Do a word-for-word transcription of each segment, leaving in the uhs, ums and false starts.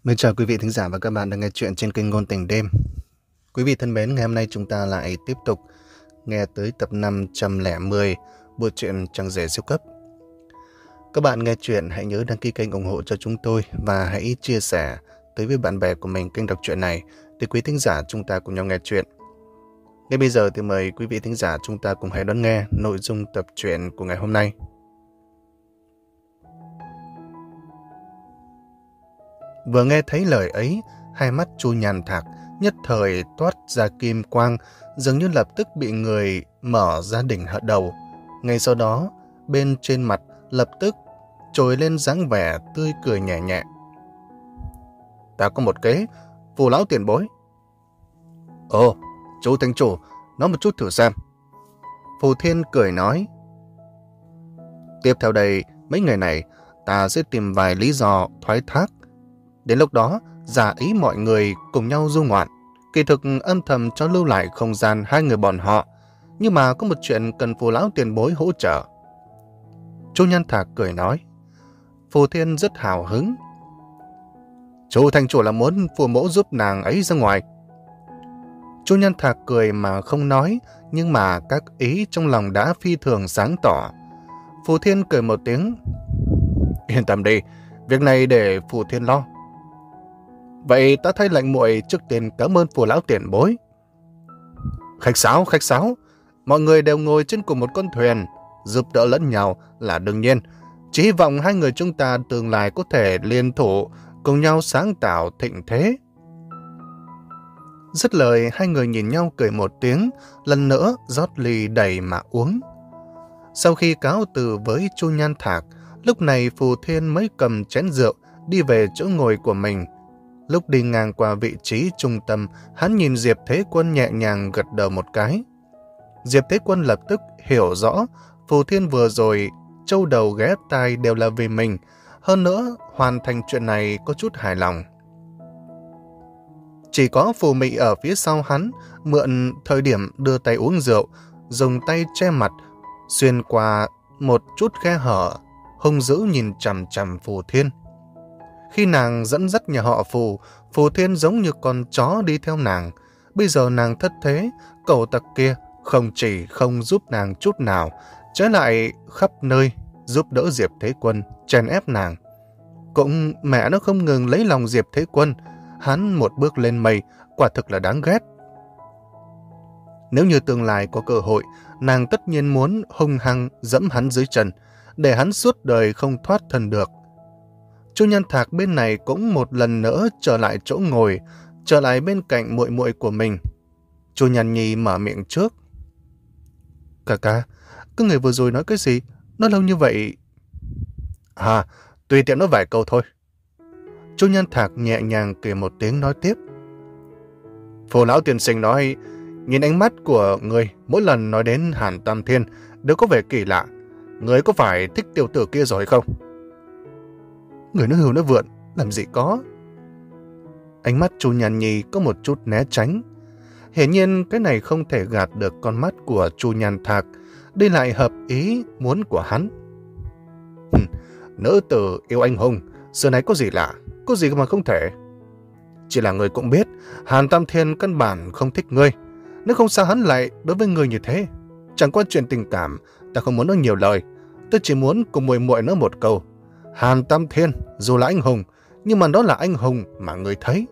Mến chào quý vị thính giả và các bạn đang nghe chuyện trên kênh Ngôn Tình Đêm. Quý vị thân mến, ngày hôm nay chúng ta lại tiếp tục nghe tới tập năm trăm lẻ mười bộ truyện Chẳng Rể Siêu Cấp. Các bạn nghe chuyện hãy nhớ đăng ký kênh ủng hộ cho chúng tôi và hãy chia sẻ tới với bạn bè của mình kênh đọc truyện này để quý thính giả chúng ta cùng nhau nghe chuyện. Ngay bây giờ thì mời quý vị thính giả chúng ta cùng hãy đón nghe nội dung tập truyện của ngày hôm nay. Vừa nghe thấy lời ấy, hai mắt Chu Nhàn Thạc nhất thời toát ra kim quang, dường như lập tức bị người mở ra đỉnh hạ đầu. Ngay sau đó, bên trên mặt lập tức trồi lên dáng vẻ tươi cười nhẹ nhẹ. Ta có một kế, Phù lão tiền bối. Ồ, chú thành chủ, nói một chút thử xem. Phù Thiên cười nói. Tiếp theo đây, mấy ngày này, ta sẽ tìm vài lý do thoái thác. Đến lúc đó, giả ý mọi người cùng nhau du ngoạn, kỳ thực âm thầm cho lưu lại không gian hai người bọn họ, nhưng mà có một chuyện cần Phù lão tiền bối hỗ trợ. Chu Nhân Thạc cười nói. Phù Thiên rất hào hứng. Chú thành chủ là muốn Phù mẫu giúp nàng ấy ra ngoài. Chu Nhân Thạc cười mà không nói, nhưng mà các ý trong lòng đã phi thường sáng tỏ. Phù Thiên cười một tiếng. Yên tâm đi, việc này để Phù Thiên lo. Vậy ta thay lệnh muội trước tiên cảm ơn Phù lão tiền bối. Khách sáo, khách sáo. Mọi người đều ngồi trên cùng một con thuyền, giúp đỡ lẫn nhau là đương nhiên. Chỉ hy vọng hai người chúng ta tương lai có thể liên thủ, cùng nhau sáng tạo thịnh thế. Dứt lời, hai người nhìn nhau cười một tiếng, lần nữa rót ly đầy mà uống. Sau khi cáo từ với Chu Nhan Thạc, lúc này Phù Thiên mới cầm chén rượu, đi về chỗ ngồi của mình. Lúc đi ngang qua vị trí trung tâm, hắn nhìn Diệp Thế Quân nhẹ nhàng gật đầu một cái. Diệp Thế Quân lập tức hiểu rõ, Phù Thiên vừa rồi, châu đầu ghé tai đều là vì mình. Hơn nữa, hoàn thành chuyện này có chút hài lòng. Chỉ có Phù Mị ở phía sau hắn, mượn thời điểm đưa tay uống rượu, dùng tay che mặt, xuyên qua một chút khe hở, hung dữ nhìn chằm chằm Phù Thiên. Khi nàng dẫn dắt nhà họ Phù, Phù Thiên giống như con chó đi theo nàng. Bây giờ nàng thất thế, cẩu tặc kia không chỉ không giúp nàng chút nào, trái lại khắp nơi giúp đỡ Diệp Thế Quân, chèn ép nàng. Cũng mẹ nó không ngừng lấy lòng Diệp Thế Quân, hắn một bước lên mây, quả thực là đáng ghét. Nếu như tương lai có cơ hội, nàng tất nhiên muốn hung hăng dẫm hắn dưới chân, để hắn suốt đời không thoát thân được. Chu Nhân Thạc bên này cũng một lần nữa trở lại chỗ ngồi, trở lại bên cạnh muội muội của mình. Chu Nhân Nhi mở miệng trước. Cà ca, cái người vừa rồi nói cái gì? Nói lâu như vậy... À, tùy tiện nói vài câu thôi. Chu Nhân Thạc nhẹ nhàng cười một tiếng nói tiếp. Phù lão tiên sinh nói, nhìn ánh mắt của người mỗi lần nói đến Hàn Tam Thiên đều có vẻ kỳ lạ. Người có phải thích tiểu tử kia rồi không? Người nói hưu nói vượn, làm gì có. Ánh mắt Chu Nhàn Nhi có một chút né tránh. Hiển nhiên cái này không thể gạt được con mắt của Chu Nhàn Thạc, đây lại hợp ý muốn của hắn. Nữ tử yêu anh hùng, xưa này có gì lạ, có gì mà không thể. Chỉ là người cũng biết, Hàn Tam Thiên căn bản không thích ngươi. Nếu không sao hắn lại đối với ngươi như thế. Chẳng qua chuyện tình cảm, ta không muốn nói nhiều lời. Tôi chỉ muốn cùng muội muội nói một câu. Hàn Tam Thiên dù là anh hùng, nhưng mà đó là anh hùng mà người thấy.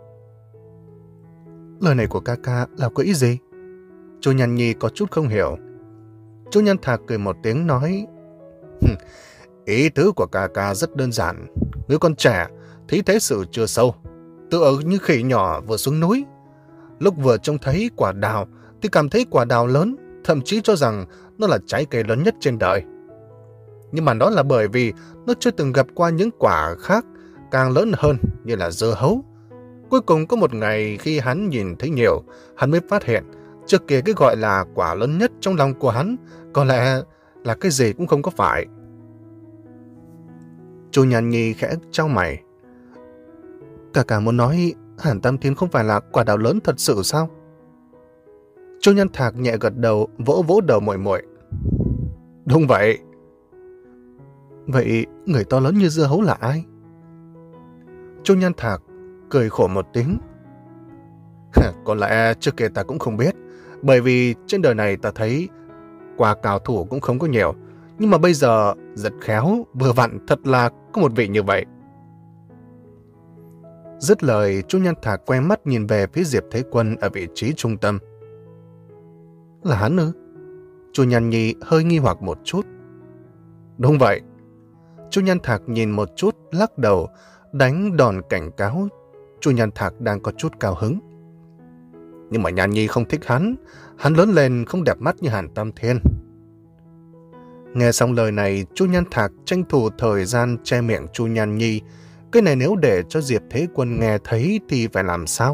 Lời này của ca ca là có ý gì? Chu Nhân Nhi có chút không hiểu. Chu Nhân Thạc cười một tiếng nói. Ý tứ của ca ca rất đơn giản. Người con trẻ, thấy thế sự chưa sâu, tựa như khỉ nhỏ vừa xuống núi. Lúc vừa trông thấy quả đào thì cảm thấy quả đào lớn, thậm chí cho rằng nó là trái cây lớn nhất trên đời. Nhưng mà đó là bởi vì nó chưa từng gặp qua những quả khác càng lớn hơn như là dưa hấu. Cuối cùng có một ngày khi hắn nhìn thấy nhiều, hắn mới phát hiện trước kia cái gọi là quả lớn nhất trong lòng của hắn có lẽ là cái gì cũng không có phải. Chu Nhàn Nhi khẽ chau mày. Cả cả muốn nói Hàn Tam Thiên không phải là quả đào lớn thật sự sao? Chu Nhân Thạc nhẹ gật đầu, vỗ vỗ đầu muội muội. Đúng vậy. Vậy người to lớn như dưa hấu là ai? Chu Nhan Thạc cười khổ một tiếng. Có lẽ trước kia ta cũng không biết, bởi vì trên đời này ta thấy qua cao thủ cũng không có nhiều, nhưng mà bây giờ rất khéo, vừa vặn thật là có một vị như vậy. Dứt lời, Chu Nhan Thạc quay mắt nhìn về phía Diệp Thế Quân ở vị trí trung tâm. Là hắn ư? Chu Nhan Nhi hơi nghi hoặc một chút. Đúng vậy. Chu Nhan Thạc nhìn một chút, lắc đầu, đánh đòn cảnh cáo. Chu Nhan Thạc đang có chút cao hứng. Nhưng mà Nhan Nhi không thích hắn, hắn lớn lên không đẹp mắt như Hàn Tam Thiên. Nghe xong lời này, Chu Nhan Thạc tranh thủ thời gian che miệng Chu Nhan Nhi. Cái này nếu để cho Diệp Thế Quân nghe thấy thì phải làm sao?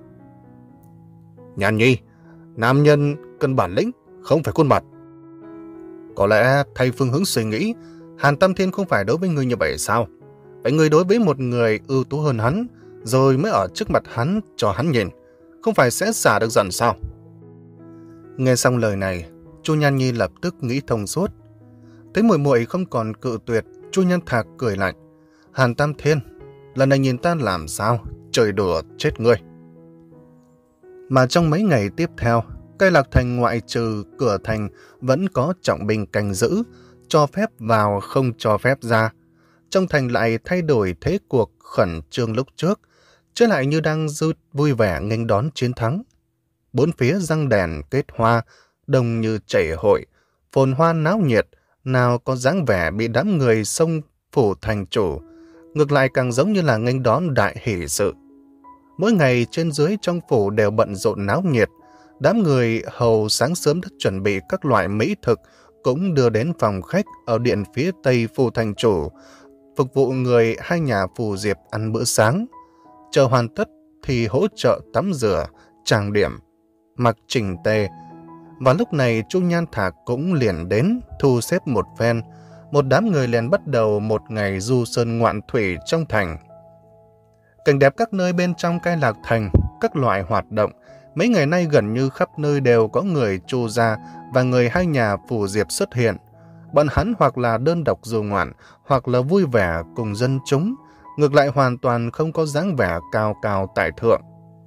Nhan Nhi, nam nhân cần bản lĩnh, không phải khuôn mặt. Có lẽ thay phương hướng suy nghĩ, Hàn Tam Thiên không phải đối với người như vậy sao? Vậy người đối với một người ưu tú hơn hắn, rồi mới ở trước mặt hắn cho hắn nhìn, không phải sẽ xả được giận sao? Nghe xong lời này, Chu Nhan Nhi lập tức nghĩ thông suốt. Thấy muội muội không còn cự tuyệt, Chu Nhan Thạc cười lạnh. Hàn Tam Thiên, lần này nhìn ta làm sao, trời đùa chết ngươi. Mà trong mấy ngày tiếp theo, Cây Lạc Thành ngoại trừ cửa thành vẫn có trọng binh canh giữ, cho phép vào không cho phép ra. Trong thành lại thay đổi thế cuộc khẩn trương lúc trước, chứ lại như đang rút vui vẻ nghênh đón chiến thắng. Bốn phía răng đèn kết hoa, đông như chảy hội, phồn hoa náo nhiệt, nào có dáng vẻ bị đám người xông phủ thành chủ, ngược lại càng giống như là nghênh đón đại hỷ sự. Mỗi ngày trên dưới trong phủ đều bận rộn náo nhiệt, đám người hầu sáng sớm đã chuẩn bị các loại mỹ thực, cũng đưa đến phòng khách ở điện phía tây phủ thành chủ, phục vụ người hai nhà Phù Diệp ăn bữa sáng. Chờ hoàn tất thì hỗ trợ tắm rửa, trang điểm, mặc chỉnh tề. Và lúc này Chu Nhan Thạc cũng liền đến thu xếp một phen, một đám người liền bắt đầu một ngày du sơn ngoạn thủy trong thành. Cảnh đẹp các nơi bên trong Cây Lạc Thành, các loại hoạt động, mấy ngày nay gần như khắp nơi đều có người Chu gia và người hai nhà Phù Diệp xuất hiện. Bọn hắn hoặc là đơn độc du ngoạn, hoặc là vui vẻ cùng dân chúng, ngược lại hoàn toàn không có dáng vẻ cao cao tại thượng.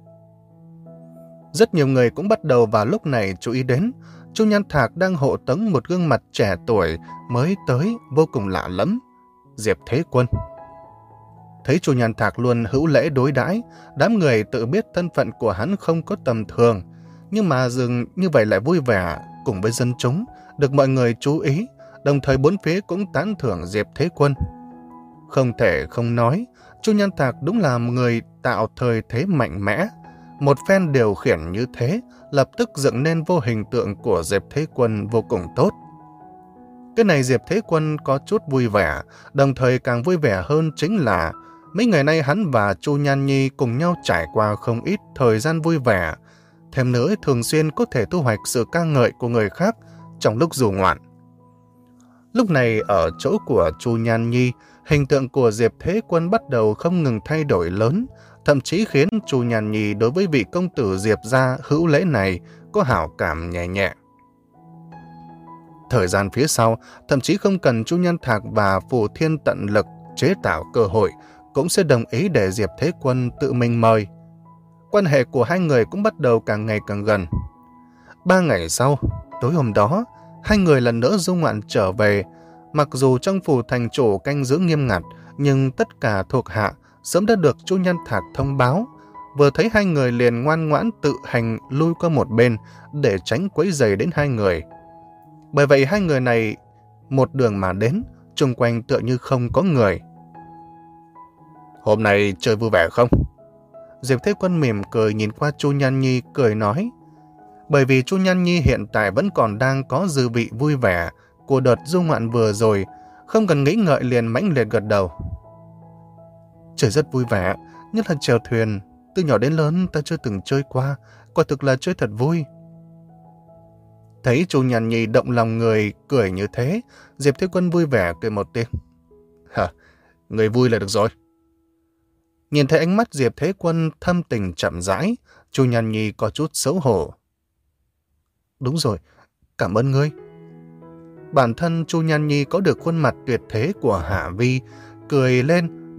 Rất nhiều người cũng bắt đầu vào lúc này chú ý đến, Chu Nhan Thạc đang hộ tống một gương mặt trẻ tuổi mới tới vô cùng lạ lẫm, Diệp Thế Quân. Thấy Chu Nhan Thạc luôn hữu lễ đối đãi, đám người tự biết thân phận của hắn không có tầm thường, nhưng mà dường như vậy lại vui vẻ cùng với dân chúng, được mọi người chú ý, đồng thời bốn phía cũng tán thưởng Diệp Thế Quân. Không thể không nói, Chu Nhan Thạc đúng là một người tạo thời thế mạnh mẽ. Một phen điều khiển như thế, lập tức dựng nên vô hình tượng của Diệp Thế Quân vô cùng tốt. Cái này Diệp Thế Quân có chút vui vẻ, đồng thời càng vui vẻ hơn chính là mấy ngày nay hắn và Chu Nhan Nhi cùng nhau trải qua không ít thời gian vui vẻ, thêm nữa thường xuyên có thể thu hoạch sự ca ngợi của người khác trong lúc du ngoạn. Lúc này ở chỗ của Chu Nhan Nhi, hình tượng của Diệp Thế Quân bắt đầu không ngừng thay đổi lớn, thậm chí khiến Chu Nhan Nhi đối với vị công tử Diệp gia hữu lễ này có hảo cảm nhẹ nhẹ. Thời gian phía sau, thậm chí không cần Chu Nhan Thạc và Phù Thiên tận lực chế tạo cơ hội, cũng sẽ đồng ý để Diệp Thế Quân tự mình mời. Quan hệ của hai người cũng bắt đầu càng ngày càng gần. Ba ngày sau, tối hôm đó, hai người lần nữa du ngoạn trở về. Mặc dù trong phủ thành chủ canh giữ nghiêm ngặt, nhưng tất cả thuộc hạ sớm đã được Chu Nhan Thạc thông báo. Vừa thấy hai người liền ngoan ngoãn tự hành lui qua một bên để tránh quấy rầy đến hai người. Bởi vậy hai người này một đường mà đến, xung quanh tựa như không có người. Hôm nay chơi vui vẻ không? Diệp Thế Quân mỉm cười nhìn qua Chu Nhan Nhi cười nói. Bởi vì Chu Nhan Nhi hiện tại vẫn còn đang có dư vị vui vẻ của đợt du ngoạn vừa rồi, không cần nghĩ ngợi liền mãnh liệt gật đầu. Chơi rất vui vẻ, nhất là chèo thuyền. Từ nhỏ đến lớn ta chưa từng chơi qua, quả thực là chơi thật vui. Thấy Chu Nhan Nhi động lòng người cười như thế, Diệp Thế Quân vui vẻ cười một tiếng. Hả, người vui là được rồi. Nhìn thấy ánh mắt Diệp Thế Quân thâm tình chậm rãi, Chu Nhan Nhi có chút xấu hổ. Đúng rồi, cảm ơn ngươi. Bản thân Chu Nhan Nhi có được khuôn mặt tuyệt thế của Hạ Vi, cười lên,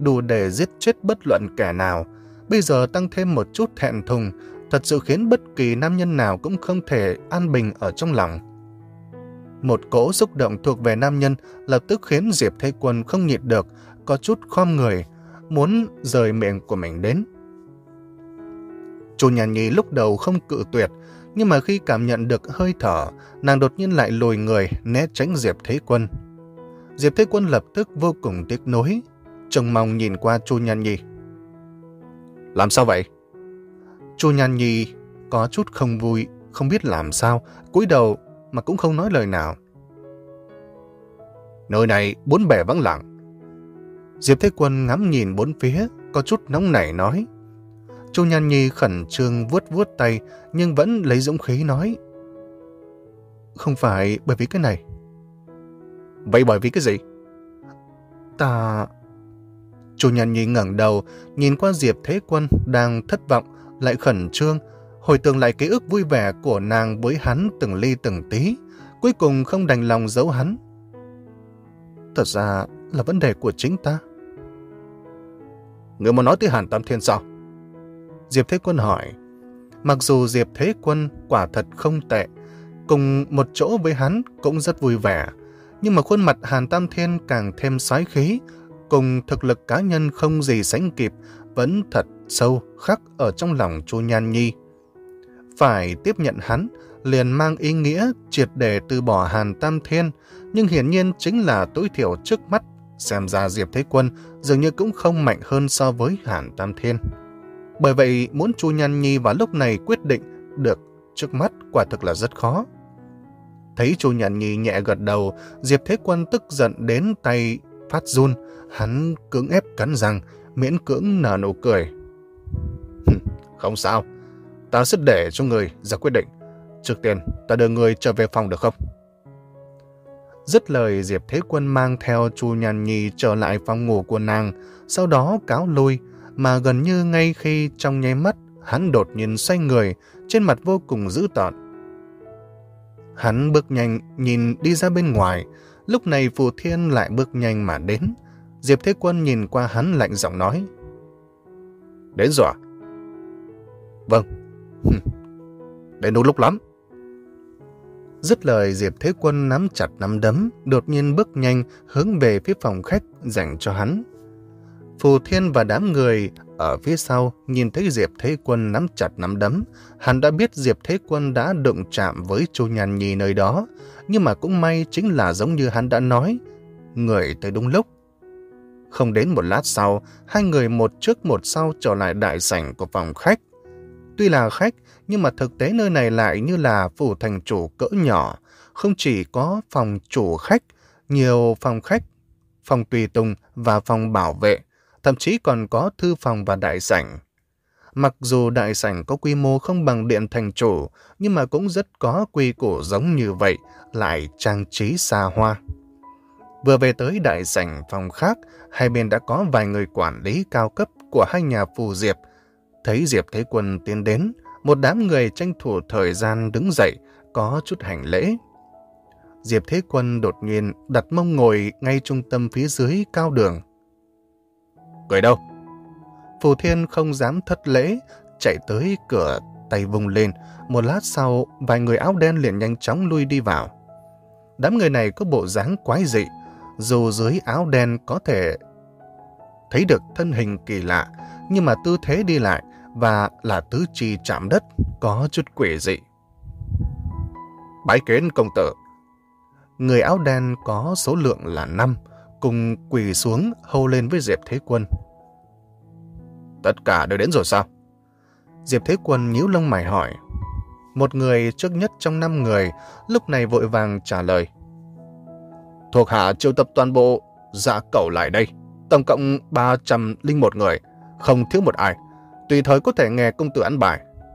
đủ để giết chết bất luận kẻ nào. Bây giờ tăng thêm một chút thẹn thùng, thật sự khiến bất kỳ nam nhân nào cũng không thể an bình ở trong lòng. Một cỗ xúc động thuộc về nam nhân lập tức khiến Diệp Thế Quân không nhịn được, có chút khom người, muốn rời miệng của mình đến. Chu Nhan Nhi lúc đầu không cự tuyệt, nhưng mà khi cảm nhận được hơi thở, nàng đột nhiên lại lùi người, né tránh Diệp Thế Quân. Diệp Thế Quân lập tức vô cùng tiếc nuối, trông mong nhìn qua Chu Nhan Nhi. Làm sao vậy? Chu Nhan Nhi có chút không vui, không biết làm sao, cúi đầu mà cũng không nói lời nào. Nơi này bốn bề vắng lặng. Diệp Thế Quân ngắm nhìn bốn phía, có chút nóng nảy nói. Chu Nhan Nhi khẩn trương vuốt vuốt tay, nhưng vẫn lấy dũng khí nói. Không phải bởi vì cái này. Vậy bởi vì cái gì? Ta... Chu Nhan Nhi ngẩng đầu, nhìn qua Diệp Thế Quân đang thất vọng, lại khẩn trương, hồi tưởng lại ký ức vui vẻ của nàng với hắn từng ly từng tí, cuối cùng không đành lòng giấu hắn. Thật ra là vấn đề của chính ta. Người muốn nói tới Hàn Tam Thiên sao? Diệp Thế Quân hỏi. Mặc dù Diệp Thế Quân quả thật không tệ, cùng một chỗ với hắn cũng rất vui vẻ, nhưng mà khuôn mặt Hàn Tam Thiên càng thêm xoáy khí, cùng thực lực cá nhân không gì sánh kịp, vẫn thật sâu khắc ở trong lòng Chu Nhan Nhi. Phải tiếp nhận hắn liền mang ý nghĩa triệt để từ bỏ Hàn Tam Thiên, nhưng hiển nhiên chính là tối thiểu trước mắt, xem ra Diệp Thế Quân dường như cũng không mạnh hơn so với Hàn Tam Thiên. Bởi vậy muốn Chu Nhan Nhi vào lúc này quyết định được trước mắt quả thực là rất khó. Thấy Chu Nhan Nhi nhẹ gật đầu, Diệp Thế Quân tức giận đến tay phát run, hắn cưỡng ép cắn răng, miễn cưỡng nở nụ cười. Không sao, ta sẽ để cho người ra quyết định. Trước tiên, ta đưa người trở về phòng được không? Dứt lời, Diệp Thế Quân mang theo Chu Nhan Nhi trở lại phòng ngủ của nàng, sau đó cáo lui, mà gần như ngay khi trong nháy mắt, hắn đột nhiên xoay người, trên mặt vô cùng dữ tợn. Hắn bước nhanh nhìn đi ra bên ngoài, lúc này Phù Thiên lại bước nhanh mà đến. Diệp Thế Quân nhìn qua hắn lạnh giọng nói. Đến rồi à? Vâng. Đến đúng lúc lắm. Dứt lời, Diệp Thế Quân nắm chặt nắm đấm, đột nhiên bước nhanh hướng về phía phòng khách dành cho hắn. Phù Thiên và đám người ở phía sau nhìn thấy Diệp Thế Quân nắm chặt nắm đấm, hắn đã biết Diệp Thế Quân đã đụng chạm với Chu Nhan Nhi nơi đó, nhưng mà cũng may chính là giống như hắn đã nói, người tới đúng lúc. Không đến một lát sau, hai người một trước một sau trở lại đại sảnh của phòng khách. Tuy là khách, nhưng mà thực tế nơi này lại như là phủ thành chủ cỡ nhỏ, không chỉ có phòng chủ khách, nhiều phòng khách, phòng tùy tùng và phòng bảo vệ, thậm chí còn có thư phòng và đại sảnh. Mặc dù đại sảnh có quy mô không bằng điện thành chủ, nhưng mà cũng rất có quy củ giống như vậy, lại trang trí xa hoa. Vừa về tới đại sảnh phòng khác, hai bên đã có vài người quản lý cao cấp của hai nhà Phù Diệp. Thấy Diệp Thế Quân tiến đến, một đám người tranh thủ thời gian đứng dậy, có chút hành lễ. Diệp Thế Quân đột nhiên đặt mông ngồi ngay trung tâm phía dưới cao đường. Người đâu? Phù Thiên không dám thất lễ, chạy tới cửa tay vung lên. Một lát sau, vài người áo đen liền nhanh chóng lui đi vào. Đám người này có bộ dáng quái dị, dù dưới áo đen có thể thấy được thân hình kỳ lạ, nhưng mà tư thế đi lại và là tứ chi chạm đất có chút quỷ dị. Bái kiến công tử. Người áo đen có số lượng là năm, cùng quỳ xuống hô lên với Diệp Thế Quân. Tất cả đều đến rồi sao? Diệp Thế Quân nhíu lông mày hỏi. Một người trước nhất trong năm người lúc này vội vàng trả lời. Thuộc hạ triệu tập toàn bộ dạ cẩu lại đây, tổng cộng ba trăm lẻ một người, không thiếu một ai, tùy thời có thể nghe công tử ăn bài.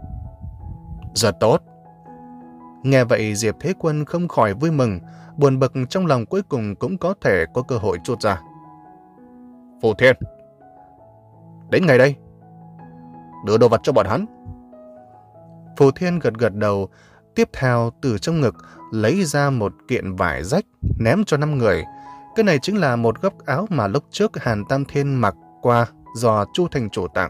Rất tốt. Nghe vậy Diệp Thế Quân không khỏi vui mừng, buồn bực trong lòng cuối cùng cũng có thể có cơ hội trút ra. Phù Thiên, đến ngày đây, đưa đồ vật cho bọn hắn. Phù Thiên gật gật đầu, tiếp theo từ trong ngực lấy ra một kiện vải rách ném cho năm người. Cái này chính là một góc áo mà lúc trước Hàn Tam Thiên mặc qua do Chu thành chủ tặng.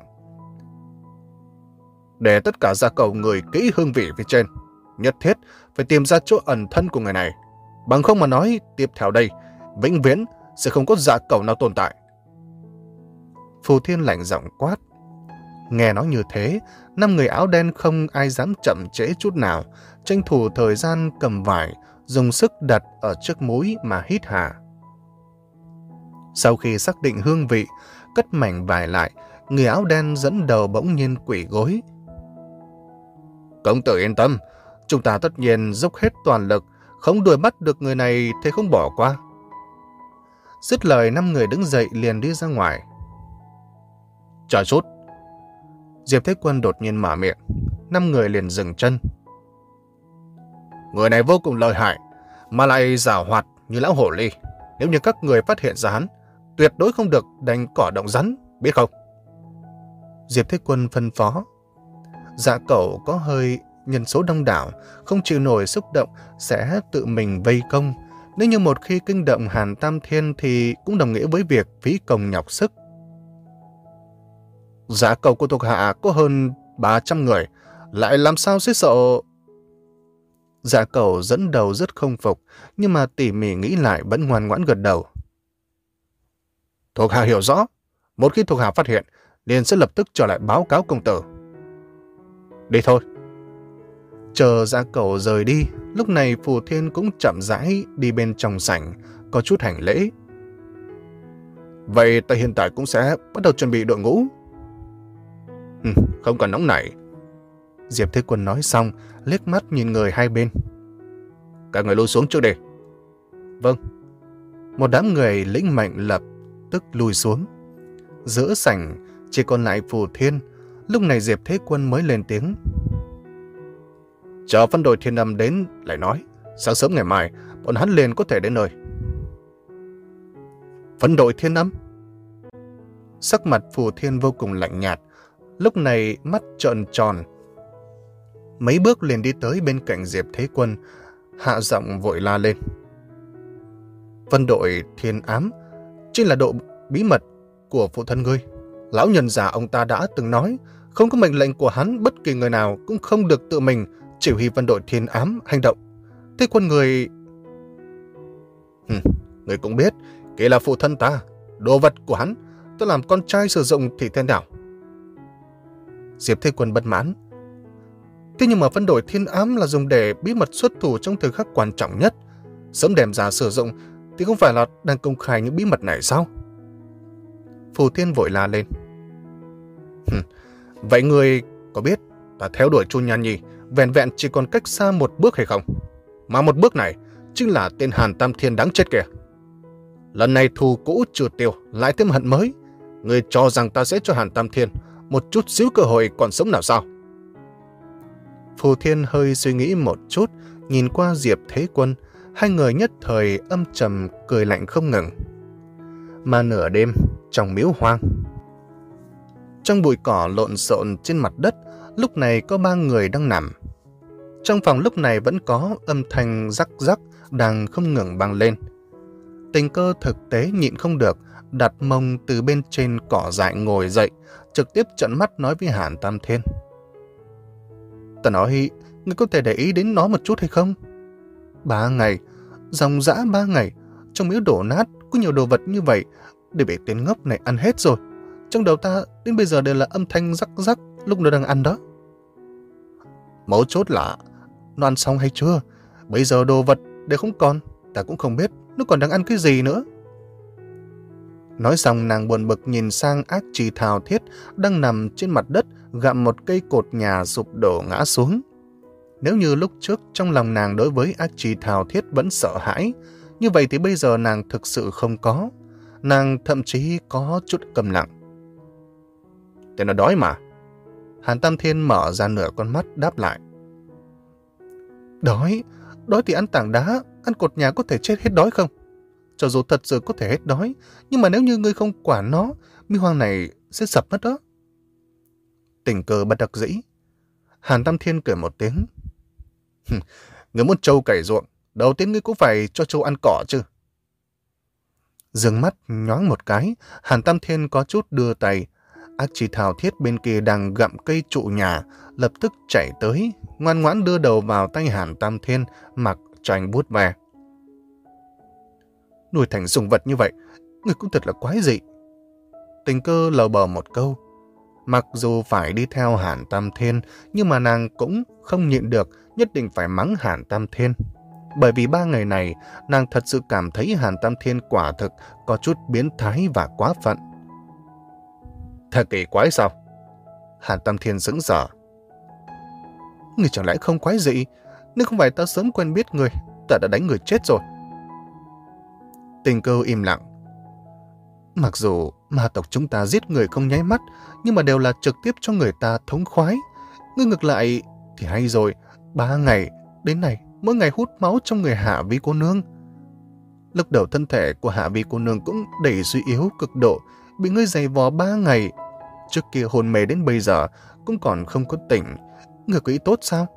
Để tất cả gia cầu người kỹ hương vị phía trên, nhất thiết phải tìm ra chỗ ẩn thân của người này. Bằng không mà nói, tiếp theo đây, vĩnh viễn sẽ không có dạ cầu nào tồn tại. Phù Thiên lạnh giọng quát. Nghe nói như thế, năm người áo đen không ai dám chậm trễ chút nào, tranh thủ thời gian cầm vải, dùng sức đặt ở trước mũi mà hít hà. Sau khi xác định hương vị, cất mảnh vải lại, người áo đen dẫn đầu bỗng nhiên quỳ gối. Công tử yên tâm, chúng ta tất nhiên dốc hết toàn lực, không đuổi bắt được người này thì không bỏ qua. Dứt lời, năm người đứng dậy liền đi ra ngoài. Chờ chút. Diệp Thế Quân đột nhiên mở miệng, năm người liền dừng chân. Người này vô cùng lợi hại, mà lại giảo hoạt như lão hổ ly. Nếu như các người phát hiện ra hắn, tuyệt đối không được đánh cỏ động rắn, biết không? Diệp Thế Quân phân phó. Dạ cẩu có hơi nhân số đông đảo, không chịu nổi xúc động sẽ tự mình vây công. Nếu như một khi kinh động Hàn Tam Thiên thì cũng đồng nghĩa với việc phí công nhọc sức. Dạ cẩu của thuộc hạ có hơn ba trăm người, lại làm sao sẽ sợ? Dạ cẩu dẫn đầu rất không phục, nhưng mà tỉ mỉ nghĩ lại vẫn ngoan ngoãn gật đầu. Thuộc hạ hiểu rõ, một khi thuộc hạ phát hiện, liền sẽ lập tức trở lại báo cáo công tử. Đi thôi. Chờ Dạ cẩu rời đi, lúc này Phù Thiên cũng chậm rãi đi bên trong sảnh, có chút hành lễ. Vậy ta hiện tại cũng sẽ bắt đầu chuẩn bị đội ngũ. Ừ, không cần nóng nảy. Diệp Thế Quân nói xong, liếc mắt nhìn người hai bên. Các người lui xuống trước đi. Vâng. Một đám người lĩnh mệnh lập tức lùi xuống. Giữa sảnh chỉ còn lại Phù Thiên. Lúc này Diệp Thế Quân mới lên tiếng. Chờ phân đội Thiên Âm đến lại nói, sáng sớm ngày mai bọn hắn liền có thể đến nơi. Phân đội Thiên Âm? Sắc mặt Phù Thiên vô cùng lạnh nhạt, lúc này mắt trợn tròn. Mấy bước liền đi tới bên cạnh Diệp Thế Quân, hạ giọng vội la lên. Phân đội Thiên Ám chính là độ bí mật của phụ thân ngươi. Lão nhân già ông ta đã từng nói, không có mệnh lệnh của hắn, bất kỳ người nào cũng không được tự mình chỉ huy phân đội Thiên Ám hành động. Thế quân người... Hừm, người cũng biết, kể là phụ thân ta, đồ vật của hắn, tôi làm con trai sử dụng thì thế nào? Diệp Thế Quân bất mãn. Thế nhưng mà phân đội Thiên Ám là dùng để bí mật xuất thủ trong thời khắc quan trọng nhất. Sớm đem ra sử dụng thì không phải là đang công khai những bí mật này sao? Phù Thiên vội la lên. Vậy người có biết ta theo đuổi Chu Nhan Nhi vẹn vẹn chỉ còn cách xa một bước hay không? Mà một bước này chính là tên Hàn Tam Thiên đáng chết kìa. Lần này thù cũ trừ tiêu, lại thêm hận mới. Người cho rằng ta sẽ cho Hàn Tam Thiên một chút xíu cơ hội còn sống nào sao? Phù Thiên hơi suy nghĩ một chút, nhìn qua Diệp Thế Quân, hai người nhất thời âm trầm cười lạnh không ngừng. Mà nửa đêm, trong miếu hoang, trong bụi cỏ lộn xộn trên mặt đất, lúc này có ba người đang nằm. Trong phòng lúc này vẫn có âm thanh rắc rắc đang không ngừng vang lên. Tình Cơ thực tế nhịn không được, đặt mông từ bên trên cỏ dại ngồi dậy, trực tiếp trợn mắt nói với Hàn Tam Thiên. Ta nói, ngươi có thể để ý đến nó một chút hay không? Ba ngày, dòng dã ba ngày, trong miếu đổ nát, có nhiều đồ vật như vậy, để bị tên ngốc này ăn hết rồi. Trong đầu ta đến bây giờ đều là âm thanh rắc rắc lúc nó đang ăn đó. Mấu chốt là, nó ăn xong hay chưa? Bây giờ đồ vật đều không còn, ta cũng không biết nó còn đang ăn cái gì nữa. Nói xong nàng buồn bực nhìn sang ác trì thào thiết đang nằm trên mặt đất gặm một cây cột nhà sụp đổ ngã xuống. Nếu như lúc trước trong lòng nàng đối với ác trì thào thiết vẫn sợ hãi, như vậy thì bây giờ nàng thực sự không có. Nàng thậm chí có chút câm lặng. Thế nó đói mà. Hàn Tam Thiên mở ra nửa con mắt đáp lại. Đói? Đói thì ăn tảng đá, ăn cột nhà có thể chết hết đói không? Cho dù thật sự có thể hết đói, nhưng mà nếu như ngươi không quản nó, miếu hoang này sẽ sập mất đó. Tình Cơ bất đắc dĩ. Hàn Tam Thiên cười một tiếng. Ngươi muốn trâu cày ruộng, đầu tiên ngươi cũng phải cho trâu ăn cỏ chứ. Dương mắt nhoáng một cái, Hàn Tam Thiên có chút đưa tay. Ác Chi thao thiết bên kia đang gặm cây trụ nhà, lập tức chạy tới, ngoan ngoãn đưa đầu vào tay Hàn Tam Thiên, mặc cho anh bút về. Nuôi thành sùng vật như vậy, người cũng thật là quái dị. Tình Cơ lờ bờ một câu. Mặc dù phải đi theo Hàn Tam Thiên, nhưng mà nàng cũng không nhịn được, nhất định phải mắng Hàn Tam Thiên. Bởi vì ba ngày này, nàng thật sự cảm thấy Hàn Tam Thiên quả thực có chút biến thái và quá phận. Thật kỳ quái sao? Hàn Tam Thiên sững sờ. Người chẳng lẽ không quái dị? Nếu không phải ta sớm quen biết người, ta đã đánh người chết rồi. Tình Cơ im lặng. Mặc dù ma tộc chúng ta giết người không nháy mắt, nhưng mà đều là trực tiếp cho người ta thống khoái. Ngươi ngược lại thì hay rồi, ba ngày đến này mỗi ngày hút máu trong người Hạ Vi cô nương. Lúc đầu thân thể của Hạ Vi cô nương cũng đầy suy yếu cực độ, bị ngươi giày vò ba ngày. Trước kia hôn mê đến bây giờ cũng còn không có tỉnh. Ngươi có ý tốt sao?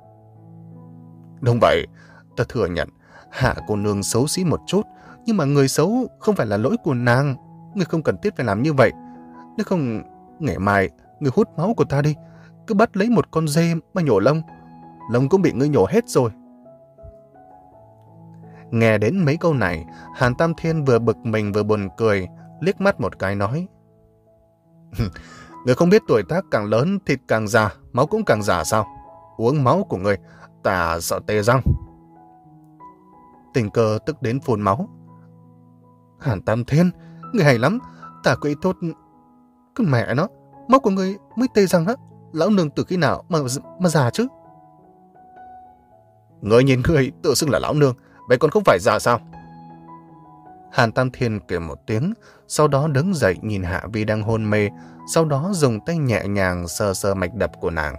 Đúng vậy, ta thừa nhận Hạ cô nương xấu xí một chút, nhưng mà người xấu không phải là lỗi của nàng. Ngươi không cần thiết phải làm như vậy. Nếu không, ngày mai ngươi hút máu của ta đi, cứ bắt lấy một con dê mà nhổ lông. Lông cũng bị ngươi nhổ hết rồi. Nghe đến mấy câu này, Hàn Tam Thiên vừa bực mình vừa buồn cười, liếc mắt một cái nói. Ngươi không biết tuổi tác càng lớn thịt càng già, máu cũng càng già sao? Uống máu của ngươi, ta sợ tê răng. Tình Cơ tức đến phun máu. Hàn Tam Thiên, ngươi hay lắm, ta có ý tốt. Con mẹ nó, máu của ngươi mới tê răng á, lão nương từ khi nào mà, mà già chứ? Ngươi nhìn ngươi tự xưng là lão nương, vậy còn không phải già sao? Hàn Tam Thiên kể một tiếng, sau đó đứng dậy nhìn Hạ Vi đang hôn mê, sau đó dùng tay nhẹ nhàng sờ sờ mạch đập của nàng.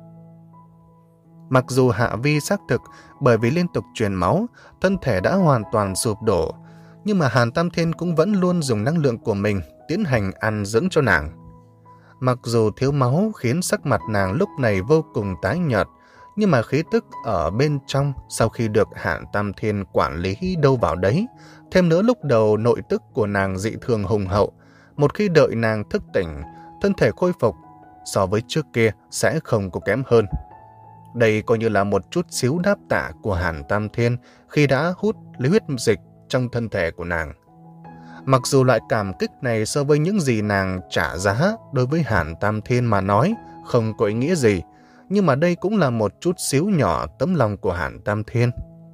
Mặc dù Hạ Vi xác thực bởi vì liên tục truyền máu, thân thể đã hoàn toàn sụp đổ, nhưng mà Hàn Tam Thiên cũng vẫn luôn dùng năng lượng của mình tiến hành ăn dưỡng cho nàng. Mặc dù thiếu máu khiến sắc mặt nàng lúc này vô cùng tái nhợt, nhưng mà khí tức ở bên trong sau khi được Hàn Tam Thiên quản lý đâu vào đấy. Thêm nữa lúc đầu nội tức của nàng dị thường hùng hậu, một khi đợi nàng thức tỉnh, thân thể khôi phục so với trước kia sẽ không có kém hơn. Đây coi như là một chút xíu đáp tạ của Hàn Tam Thiên khi đã hút lấy huyết dịch trong thân thể của nàng. Mặc dù loại cảm kích này so với những gì nàng trả giá đối với Hàn Tam Thiên mà nói không có ý nghĩa gì, nhưng mà đây cũng là một chút xíu nhỏ tấm lòng của Hàn Tam Thiên.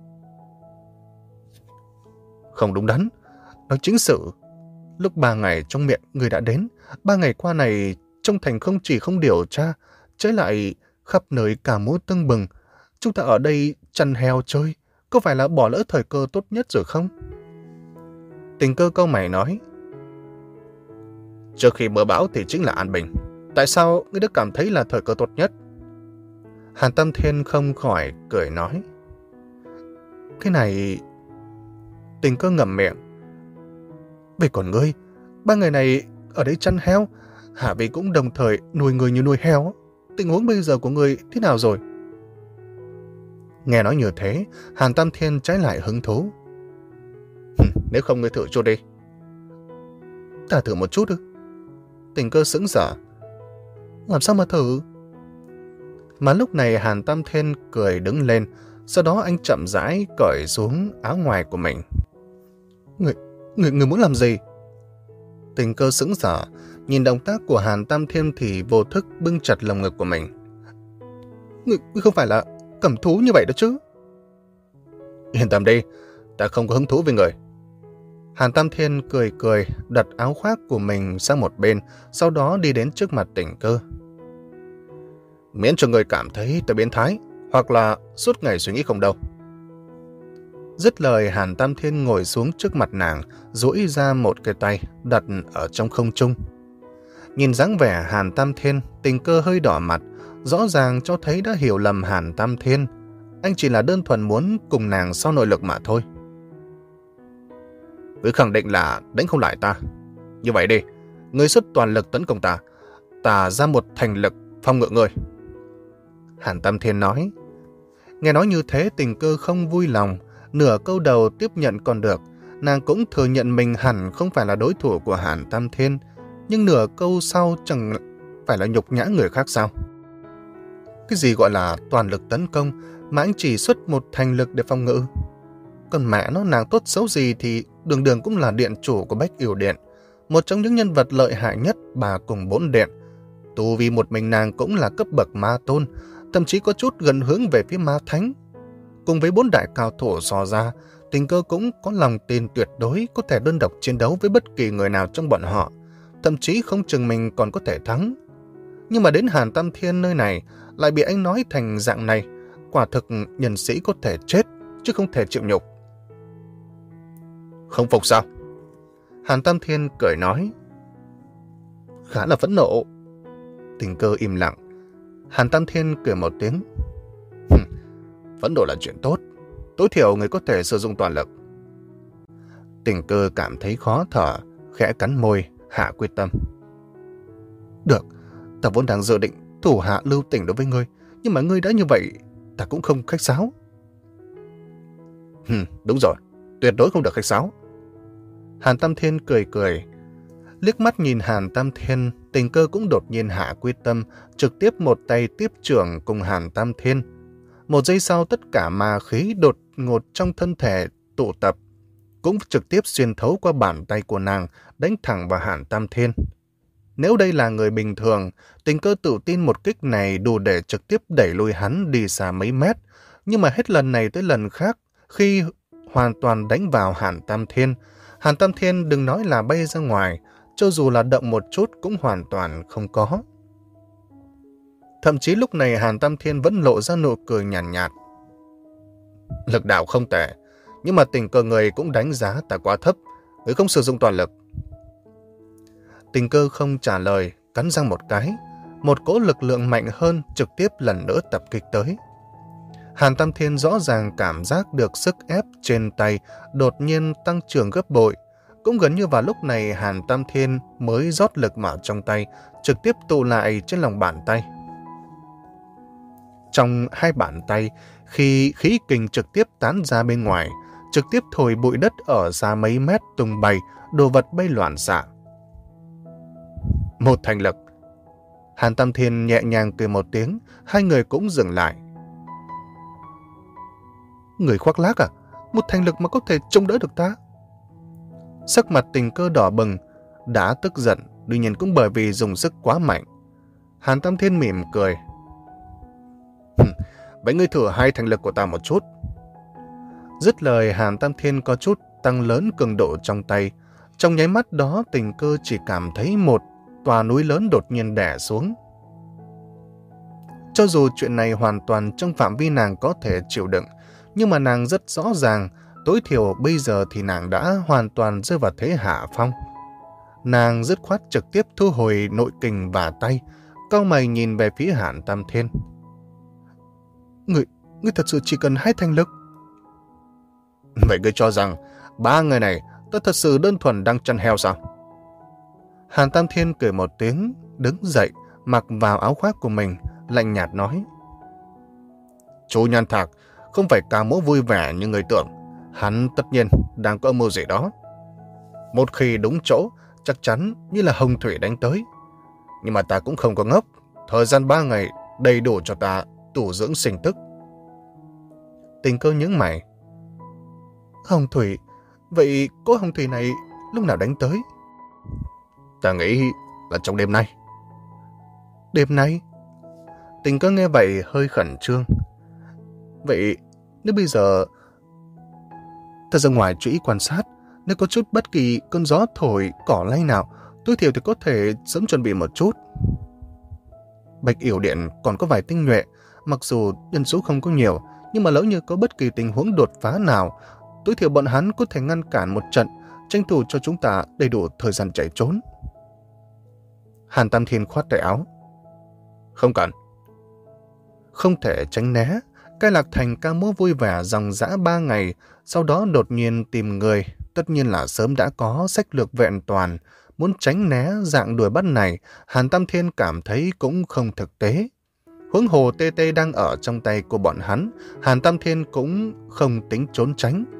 Không đúng đắn, nói chính sự. Lúc ba ngày trong miệng người đã đến, ba ngày qua này trong thành không chỉ không điều tra, trái lại khắp nơi cả múa tưng bừng. Chúng ta ở đây chăn heo chơi, có phải là bỏ lỡ thời cơ tốt nhất rồi không? Tình Cơ câu mày nói. Trước khi mưa bão thì chính là an bình. Tại sao ngươi đã cảm thấy là thời cơ tốt nhất? Hàn Tam Thiên không khỏi cười nói. Cái này... Tình Cơ ngậm miệng. Vậy còn ngươi, ba ngày này ở đây chăn heo, Hạ Vi cũng đồng thời nuôi người như nuôi heo. Tình huống bây giờ của ngươi thế nào rồi? Nghe nói như thế, Hàn Tam Thiên trái lại hứng thú. Nếu không ngươi thử chút đi. Ta thử một chút ư? Tình Cơ sững sờ. Làm sao mà thử? Mà lúc này Hàn Tam Thiên cười đứng lên, sau đó anh chậm rãi cởi xuống áo ngoài của mình. Người, người, người muốn làm gì? Tình Cơ sững sờ, nhìn động tác của Hàn Tam Thiên thì vô thức bưng chặt lồng ngực của mình. Người, người không phải là cầm thú như vậy đó chứ? Yên tâm đi, ta không có hứng thú với người. Hàn Tam Thiên cười cười, đặt áo khoác của mình sang một bên, sau đó đi đến trước mặt Tình Cơ. Miễn cho người cảm thấy ta biến thái, hoặc là suốt ngày suy nghĩ không đâu. Dứt lời, Hàn Tam Thiên ngồi xuống trước mặt nàng, duỗi ra một cái tay, đặt ở trong không trung. Nhìn dáng vẻ Hàn Tam Thiên, Tình Cơ hơi đỏ mặt, rõ ràng cho thấy đã hiểu lầm Hàn Tam Thiên. Anh chỉ là đơn thuần muốn cùng nàng so nội lực mà thôi. Cứ khẳng định là đánh không lại ta. Như vậy đi, ngươi xuất toàn lực tấn công ta, ta ra một thành lực phòng ngự ngươi. Hàn Tam Thiên nói. Nghe nói như thế, Tình Cơ không vui lòng, nửa câu đầu tiếp nhận còn được, nàng cũng thừa nhận mình hẳn không phải là đối thủ của Hàn Tam Thiên, nhưng nửa câu sau chẳng phải là nhục nhã người khác sao? Cái gì gọi là toàn lực tấn công mà anh chỉ xuất một thành lực để phòng ngự? Còn mẹ nó, nàng tốt xấu gì thì đường đường cũng là điện chủ của Bách Yểu Điện, một trong những nhân vật lợi hại nhất bà cùng bốn điện. Tu vì một mình nàng cũng là cấp bậc ma tôn, thậm chí có chút gần hướng về phía ma thánh. Cùng với bốn đại cao thủ so ra, Tình Cơ cũng có lòng tin tuyệt đối có thể đơn độc chiến đấu với bất kỳ người nào trong bọn họ, thậm chí không chừng mình còn có thể thắng. Nhưng mà đến Hàn Tam Thiên nơi này lại bị anh nói thành dạng này, quả thực nhân sĩ có thể chết chứ không thể chịu nhục. Không phục sao? Hàn Tam Thiên cười nói. Khá là phẫn nộ. Tình Cơ im lặng. Hàn Tam Thiên cười một tiếng. Phẫn nộ là chuyện tốt, tối thiểu người có thể sử dụng toàn lực. Tình Cơ cảm thấy khó thở, khẽ cắn môi, hạ quyết tâm. Được, ta vốn đang dự định thủ hạ lưu tình đối với ngươi, nhưng mà ngươi đã như vậy, ta cũng không khách sáo. Hừm, đúng rồi, tuyệt đối không được khách sáo. Hàn Tam Thiên cười cười. Liếc mắt nhìn Hàn Tam Thiên, Tình Cơ cũng đột nhiên hạ quyết tâm, trực tiếp một tay tiếp trưởng cùng Hàn Tam Thiên. Một giây sau, tất cả ma khí đột ngột trong thân thể tụ tập, cũng trực tiếp xuyên thấu qua bàn tay của nàng, đánh thẳng vào Hàn Tam Thiên. Nếu đây là người bình thường, Tình Cơ tự tin một kích này đủ để trực tiếp đẩy lùi hắn đi xa mấy mét. Nhưng mà hết lần này tới lần khác, khi hoàn toàn đánh vào Hàn Tam Thiên, Hàn Tam Thiên đừng nói là bay ra ngoài, cho dù là động một chút cũng hoàn toàn không có. Thậm chí lúc này Hàn Tam Thiên vẫn lộ ra nụ cười nhàn nhạt, nhạt. Lực đạo không tệ, nhưng mà Tình Cơ người cũng đánh giá ta quá thấp, người không sử dụng toàn lực. Tình Cơ không trả lời, cắn răng một cái. Một cỗ lực lượng mạnh hơn trực tiếp lần nữa tập kích tới. Hàn Tam Thiên rõ ràng cảm giác được sức ép trên tay đột nhiên tăng trưởng gấp bội. Cũng gần như vào lúc này Hàn Tam Thiên mới rót lực vào trong tay, trực tiếp tụ lại trên lòng bàn tay. Trong hai bàn tay, khi khí kình trực tiếp tán ra bên ngoài, trực tiếp thổi bụi đất ở xa mấy mét tung bay, đồ vật bay loạn xạ. Một thành lực. Hàn Tam Thiên nhẹ nhàng cười một tiếng, hai người cũng dừng lại. Người khoác lác à? Một thành lực mà có thể chống đỡ được ta? Sắc mặt Tình Cơ đỏ bừng, đã tức giận, tuy nhiên cũng bởi vì dùng sức quá mạnh. Hàn Tam Thiên mỉm cười. Vậy ngươi thử hai thành lực của ta một chút. Dứt lời, Hàn Tam Thiên có chút tăng lớn cường độ trong tay. Trong nháy mắt đó, Tình Cơ chỉ cảm thấy một tòa núi lớn đột nhiên đè xuống. Cho dù chuyện này hoàn toàn trong phạm vi nàng có thể chịu đựng, nhưng mà nàng rất rõ ràng, tối thiểu bây giờ thì nàng đã hoàn toàn rơi vào thế hạ phong. Nàng dứt khoát trực tiếp thu hồi nội kình và tay, cau mày nhìn về phía Hàn Tam Thiên. Ngươi, ngươi thật sự chỉ cần hai thành lực? Vậy ngươi cho rằng ba người này ta thật sự đơn thuần đang chăn heo sao? Hàn Tam Thiên cười một tiếng, đứng dậy, mặc vào áo khoác của mình, lạnh nhạt nói. Chú Nhan Thạc không phải ca múa vui vẻ như người tưởng, hắn tất nhiên đang có âm mưu gì đó. Một khi đúng chỗ, chắc chắn như là hồng thủy đánh tới. Nhưng mà ta cũng không có ngốc, thời gian ba ngày đầy đủ cho ta tủ dưỡng sinh tức. Tình Cơ nhướng mày. Hồng thủy? Vậy cỗ hồng thủy này lúc nào đánh tới? Ta nghĩ là trong đêm nay. Đêm nay? Tình Cơ nghe vậy hơi khẩn trương. Vậy nếu bây giờ ta ra ngoài chú ý quan sát, nếu có chút bất kỳ cơn gió thổi cỏ lay nào, tối thiểu thì có thể sớm chuẩn bị một chút. Bạch Yểu Điện còn có vài tinh nhuệ, mặc dù nhân số không có nhiều, nhưng mà lỡ như có bất kỳ tình huống đột phá nào, tối thiểu bọn hắn có thể ngăn cản một trận, tranh thủ cho chúng ta đầy đủ thời gian chạy trốn. Hàn Tam Thiên khoát tay áo. Không cần. Không thể tránh né, Cai Lạc Thành ca múa vui vẻ dòng dã ba ngày, sau đó đột nhiên tìm người, tất nhiên là sớm đã có sách lược vẹn toàn. Muốn tránh né dạng đuổi bắt này, Hàn Tam Thiên cảm thấy cũng không thực tế. Huống hồ tê tê đang ở trong tay của bọn hắn, Hàn Tam Thiên cũng không tính trốn tránh.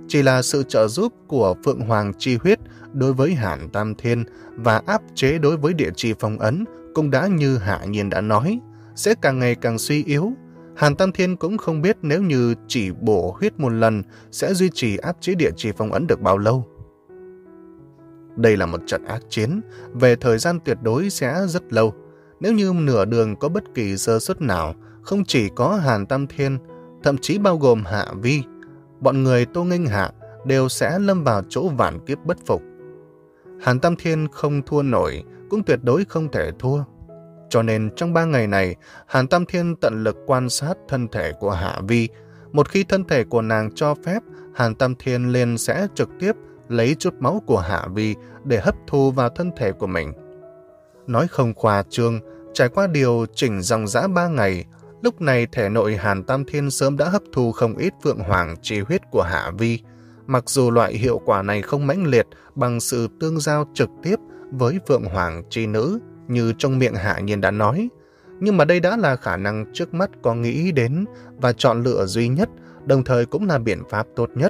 Chỉ là sự trợ giúp của Phượng Hoàng chi huyết đối với Hàn Tam Thiên và áp chế đối với địa chi phong ấn cũng đã như Hạ Nhiên đã nói, sẽ càng ngày càng suy yếu. Hàn Tam Thiên cũng không biết nếu như chỉ bổ huyết một lần sẽ duy trì áp chế địa chi phong ấn được bao lâu. Đây là một trận ác chiến, về thời gian tuyệt đối sẽ rất lâu. Nếu như nửa đường có bất kỳ sơ suất nào, không chỉ có Hàn Tam Thiên, thậm chí bao gồm Hạ Vi, bọn người Tô Nghênh Hạ đều sẽ lâm vào chỗ vạn kiếp bất phục. Hàn Tam Thiên không thua nổi, cũng tuyệt đối không thể thua. Cho nên trong ba ngày này, Hàn Tam Thiên tận lực quan sát thân thể của Hạ Vi. Một khi thân thể của nàng cho phép, Hàn Tam Thiên liền sẽ trực tiếp lấy chút máu của Hạ Vi để hấp thu vào thân thể của mình. Nói không khoa trương, trải qua điều chỉnh dòng dã ba ngày, lúc này thể nội Hàn Tam Thiên sớm đã hấp thu không ít Phượng Hoàng chi huyết của Hạ Vi. Mặc dù loại hiệu quả này không mãnh liệt bằng sự tương giao trực tiếp với Phượng Hoàng chi nữ như trong miệng Hạ Nhiên đã nói, nhưng mà đây đã là khả năng trước mắt có nghĩ đến và chọn lựa duy nhất, đồng thời cũng là biện pháp tốt nhất.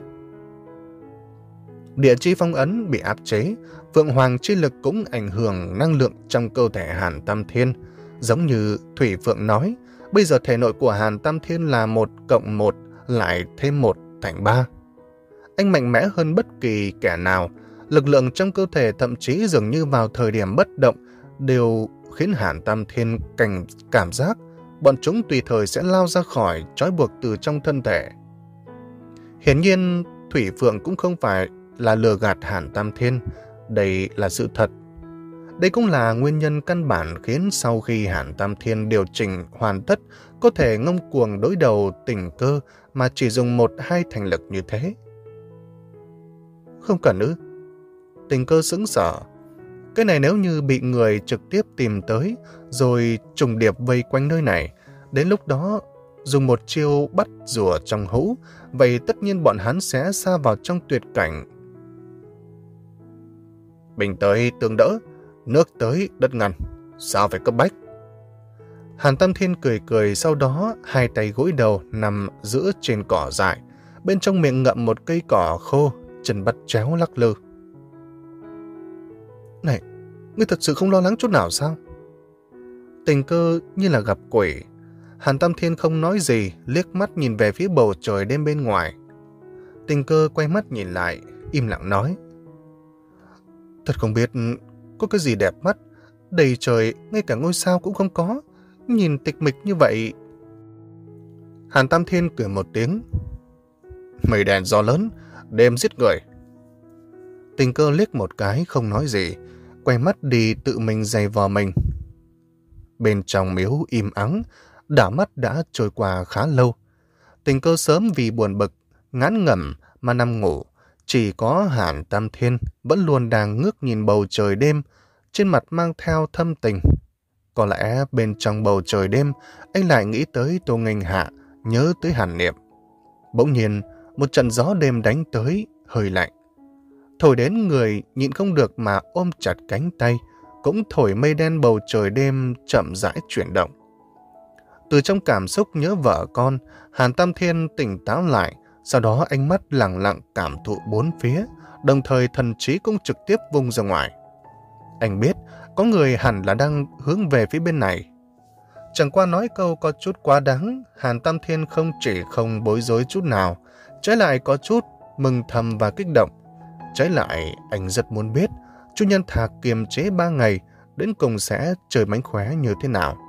Địa chi phong ấn bị áp chế, Phượng Hoàng chi lực cũng ảnh hưởng năng lượng trong cơ thể Hàn Tam Thiên. Giống như Thủy Phượng nói, bây giờ thể nội của Hàn Tam Thiên là một cộng một, lại thêm một thành ba. Anh mạnh mẽ hơn bất kỳ kẻ nào, lực lượng trong cơ thể thậm chí dường như vào thời điểm bất động đều khiến Hàn Tam Thiên cảnh cảm giác bọn chúng tùy thời sẽ lao ra khỏi trói buộc từ trong thân thể. Hiển nhiên, Thủy Phượng cũng không phải là lừa gạt Hàn Tam Thiên, đây là sự thật. Đây cũng là nguyên nhân căn bản khiến sau khi Hàn Tam Thiên điều chỉnh hoàn tất, có thể ngông cuồng đối đầu Tình Cơ mà chỉ dùng một hai thành lực như thế. Không cần ư? Tình Cơ sững sờ. Cái này nếu như bị người trực tiếp tìm tới, rồi trùng điệp vây quanh nơi này, đến lúc đó dùng một chiêu bắt rùa trong hũ, vậy tất nhiên bọn hắn sẽ sa vào trong tuyệt cảnh. Bình tới tương đỡ, nước tới đất ngăn, sao phải cấp bách? Hàn Tam Thiên cười cười, sau đó hai tay gối đầu nằm giữa trên cỏ dại, bên trong miệng ngậm một cây cỏ khô, chân bắt chéo lắc lư. Này, ngươi thật sự không lo lắng chút nào sao? Tình Cơ như là gặp quỷ. Hàn Tam Thiên không nói gì, liếc mắt nhìn về phía bầu trời đêm bên ngoài. Tình Cơ quay mắt nhìn lại, im lặng nói. Thật không biết có cái gì đẹp mắt, đầy trời ngay cả ngôi sao cũng không có, nhìn tịch mịch như vậy. Hàn Tam Thiên cười một tiếng. Mây đèn gió lớn, đêm giết người. Tình Cơ liếc một cái không nói gì, quay mắt đi tự mình giày vò mình. Bên trong miếu im ắng, đảo mắt đã trôi qua khá lâu. Tình Cơ sớm vì buồn bực, ngán ngẩm mà nằm ngủ. Chỉ có Hàn Tam Thiên vẫn luôn đang ngước nhìn bầu trời đêm, trên mặt mang theo thâm tình. Có lẽ bên trong bầu trời đêm, anh lại nghĩ tới Tô Nghênh Hạ, nhớ tới Hàn Niệm. Bỗng nhiên, một trận gió đêm đánh tới, hơi lạnh. Thổi đến người nhịn không được mà ôm chặt cánh tay, cũng thổi mây đen bầu trời đêm chậm rãi chuyển động. Từ trong cảm xúc nhớ vợ con, Hàn Tam Thiên tỉnh táo lại, sau đó ánh mắt lặng lặng cảm thụ bốn phía, đồng thời thần trí cũng trực tiếp vung ra ngoài. Anh biết, có người hẳn là đang hướng về phía bên này. Chẳng qua nói câu có chút quá đáng, Hàn Tam Thiên không chỉ không bối rối chút nào, trái lại có chút mừng thầm và kích động. Trái lại, anh rất muốn biết, chủ nhân Thạc kiềm chế ba ngày, đến cùng sẽ chơi mánh khóe như thế nào.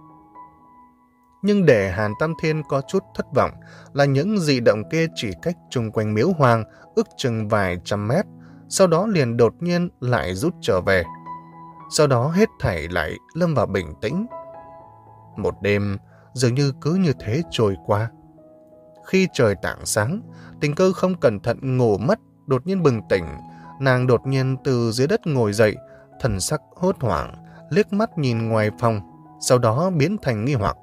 Nhưng để Hàn Tam Thiên có chút thất vọng là những dị động kia chỉ cách chung quanh miếu hoang ước chừng vài trăm mét, sau đó liền đột nhiên lại rút trở về. Sau đó hết thảy lại lâm vào bình tĩnh. Một đêm dường như cứ như thế trôi qua. Khi trời tảng sáng, Tình Cơ không cẩn thận ngủ mất, đột nhiên bừng tỉnh. Nàng đột nhiên từ dưới đất ngồi dậy, thần sắc hốt hoảng, liếc mắt nhìn ngoài phòng, sau đó biến thành nghi hoặc.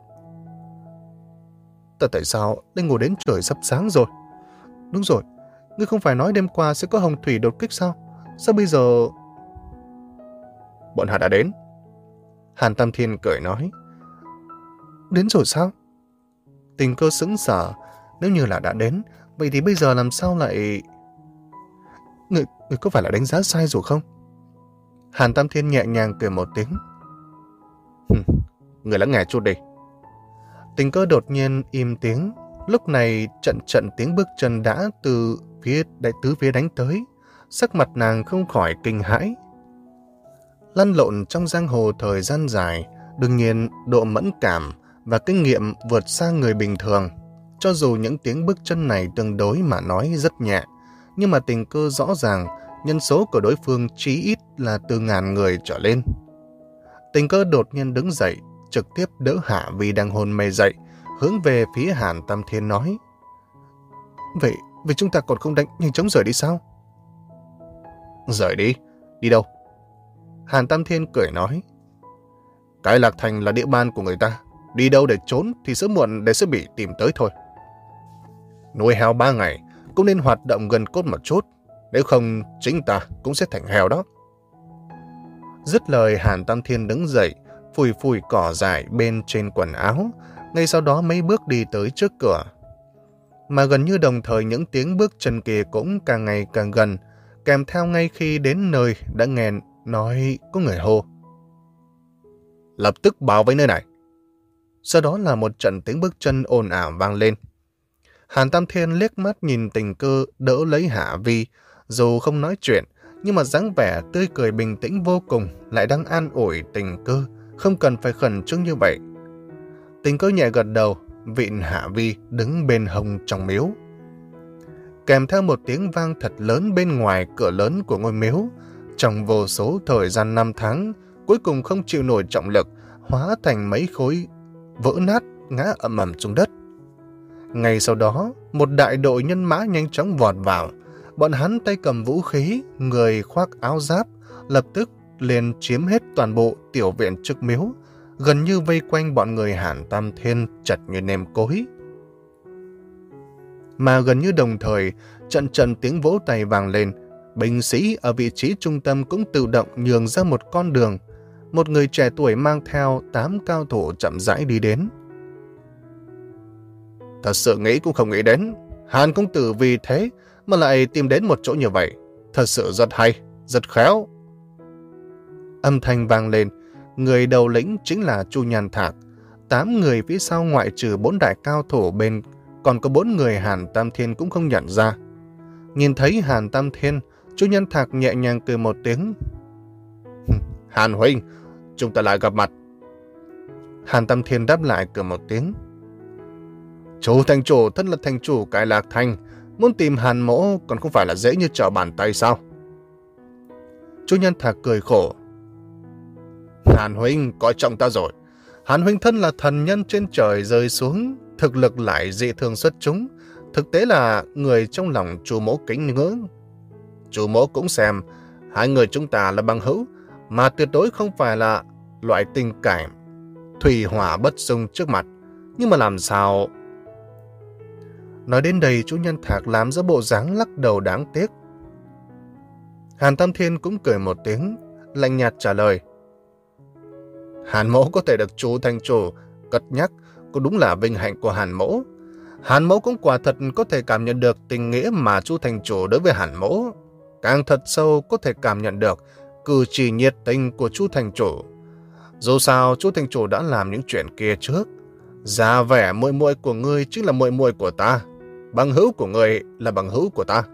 Ta tại sao lại ngủ đến trời sắp sáng rồi? Đúng rồi, ngươi không phải nói đêm qua sẽ có hồng thủy đột kích sao? Sao bây giờ... Bọn họ đã đến. Hàn Tam Thiên cười nói. Đến rồi sao? Tình Cơ sững sờ. Nếu như là đã đến, vậy thì bây giờ làm sao lại... Người, người có phải là đánh giá sai rồi không? Hàn Tam Thiên nhẹ nhàng cười một tiếng. Người lắng nghe chút đi. Tình Cơ đột nhiên im tiếng. Lúc này trận trận tiếng bước chân đã từ phía đại tứ phía đánh tới. Sắc mặt nàng không khỏi kinh hãi. Lăn lộn trong giang hồ thời gian dài, đương nhiên độ mẫn cảm và kinh nghiệm vượt xa người bình thường. Cho dù những tiếng bước chân này tương đối mà nói rất nhẹ, nhưng mà Tình Cơ rõ ràng nhân số của đối phương chí ít là từ ngàn người trở lên. Tình Cơ đột nhiên đứng dậy, trực tiếp đỡ Hạ Vi đang hôn mê dậy, hướng về phía Hàn Tam Thiên nói. Vậy, vậy chúng ta còn không đánh nhanh chóng rời đi sao? Rời đi? Đi đâu? Hàn Tam Thiên cười nói. Cái Lạc Thành là địa bàn của người ta. Đi đâu để trốn thì sớm muộn để sẽ bị tìm tới thôi. Nuôi heo ba ngày cũng nên hoạt động gần cốt một chút. Nếu không chính ta cũng sẽ thành heo đó. Dứt lời Hàn Tam Thiên đứng dậy, phủi phủi cỏ dại bên trên quần áo, ngay sau đó mấy bước đi tới trước cửa. Mà gần như đồng thời những tiếng bước chân kia cũng càng ngày càng gần, kèm theo ngay khi đến nơi đã nghe nói có người hô. Lập tức bảo vệ nơi này. Sau đó là một trận tiếng bước chân ồn ào vang lên. Hàn Tam Thiên liếc mắt nhìn Tình Cơ đỡ lấy Hạ Vi, dù không nói chuyện, nhưng mà dáng vẻ tươi cười bình tĩnh vô cùng lại đang an ủi Tình Cơ, không cần phải khẩn trương như vậy. Tình Cơ nhẹ gật đầu, vịn Hạ Vi đứng bên hông trong miếu. Kèm theo một tiếng vang thật lớn bên ngoài cửa lớn của ngôi miếu, trong vô số thời gian năm tháng, cuối cùng không chịu nổi trọng lực, hóa thành mấy khối vỡ nát ngã ầm ầm xuống đất. Ngay sau đó, một đại đội nhân mã nhanh chóng vọt vào. Bọn hắn tay cầm vũ khí, người khoác áo giáp, lập tức liền chiếm hết toàn bộ tiểu viện trước miếu, gần như vây quanh bọn người Hàn Tam Thiên chặt như nêm cối. Mà gần như đồng thời, trận trận tiếng vỗ tay vang lên, binh sĩ ở vị trí trung tâm cũng tự động nhường ra một con đường. Một người trẻ tuổi mang theo tám cao thủ chậm rãi đi đến. Thật sự nghĩ cũng không nghĩ đến, Hàn công tử vì thế mà lại tìm đến một chỗ như vậy. Thật sự rất hay, rất khéo. Âm thanh vang lên, người đầu lĩnh chính là Chu Nhan Thạc. Tám người phía sau ngoại trừ bốn đại cao thủ bên, còn có bốn người Hàn Tam Thiên cũng không nhận ra. Nhìn thấy Hàn Tam Thiên, Chu Nhan Thạc nhẹ nhàng cười một tiếng. Hàn huynh, chúng ta lại gặp mặt. Hàn Tam Thiên đáp lại cười một tiếng. Chủ thành chủ thân là thành chủ cái Lạc Thành, muốn tìm Hàn mỗ còn không phải là dễ như trở bàn tay sao? Chu Nhan Thạc cười khổ. Hàn huynh coi trọng ta rồi. Hàn huynh thân là thần nhân trên trời rơi xuống, thực lực lại dị thường xuất chúng, thực tế là người trong lòng chủ mỗ kính ngưỡng. Chủ mỗ cũng xem hai người chúng ta là bằng hữu, mà tuyệt đối không phải là loại tình cảm thủy hỏa bất dung trước mặt. Nhưng mà làm sao... Nói đến đây, Chu Nhân Thạc làm ra bộ dáng lắc đầu đáng tiếc. Hàn Tam Thiên cũng cười một tiếng, lạnh nhạt trả lời. Hàn mỗ có thể được chú thành chủ cất nhắc, cũng đúng là vinh hạnh của Hàn mỗ. Hàn mỗ cũng quả thật có thể cảm nhận được tình nghĩa mà chú thành chủ đối với Hàn mỗ. Càng thật sâu có thể cảm nhận được cử chỉ nhiệt tình của chú thành chủ. Dù sao, chú thành chủ đã làm những chuyện kia trước. Ra vẻ muội muội của ngươi chính là muội muội của ta. Bằng hữu của ngươi là bằng hữu của ta.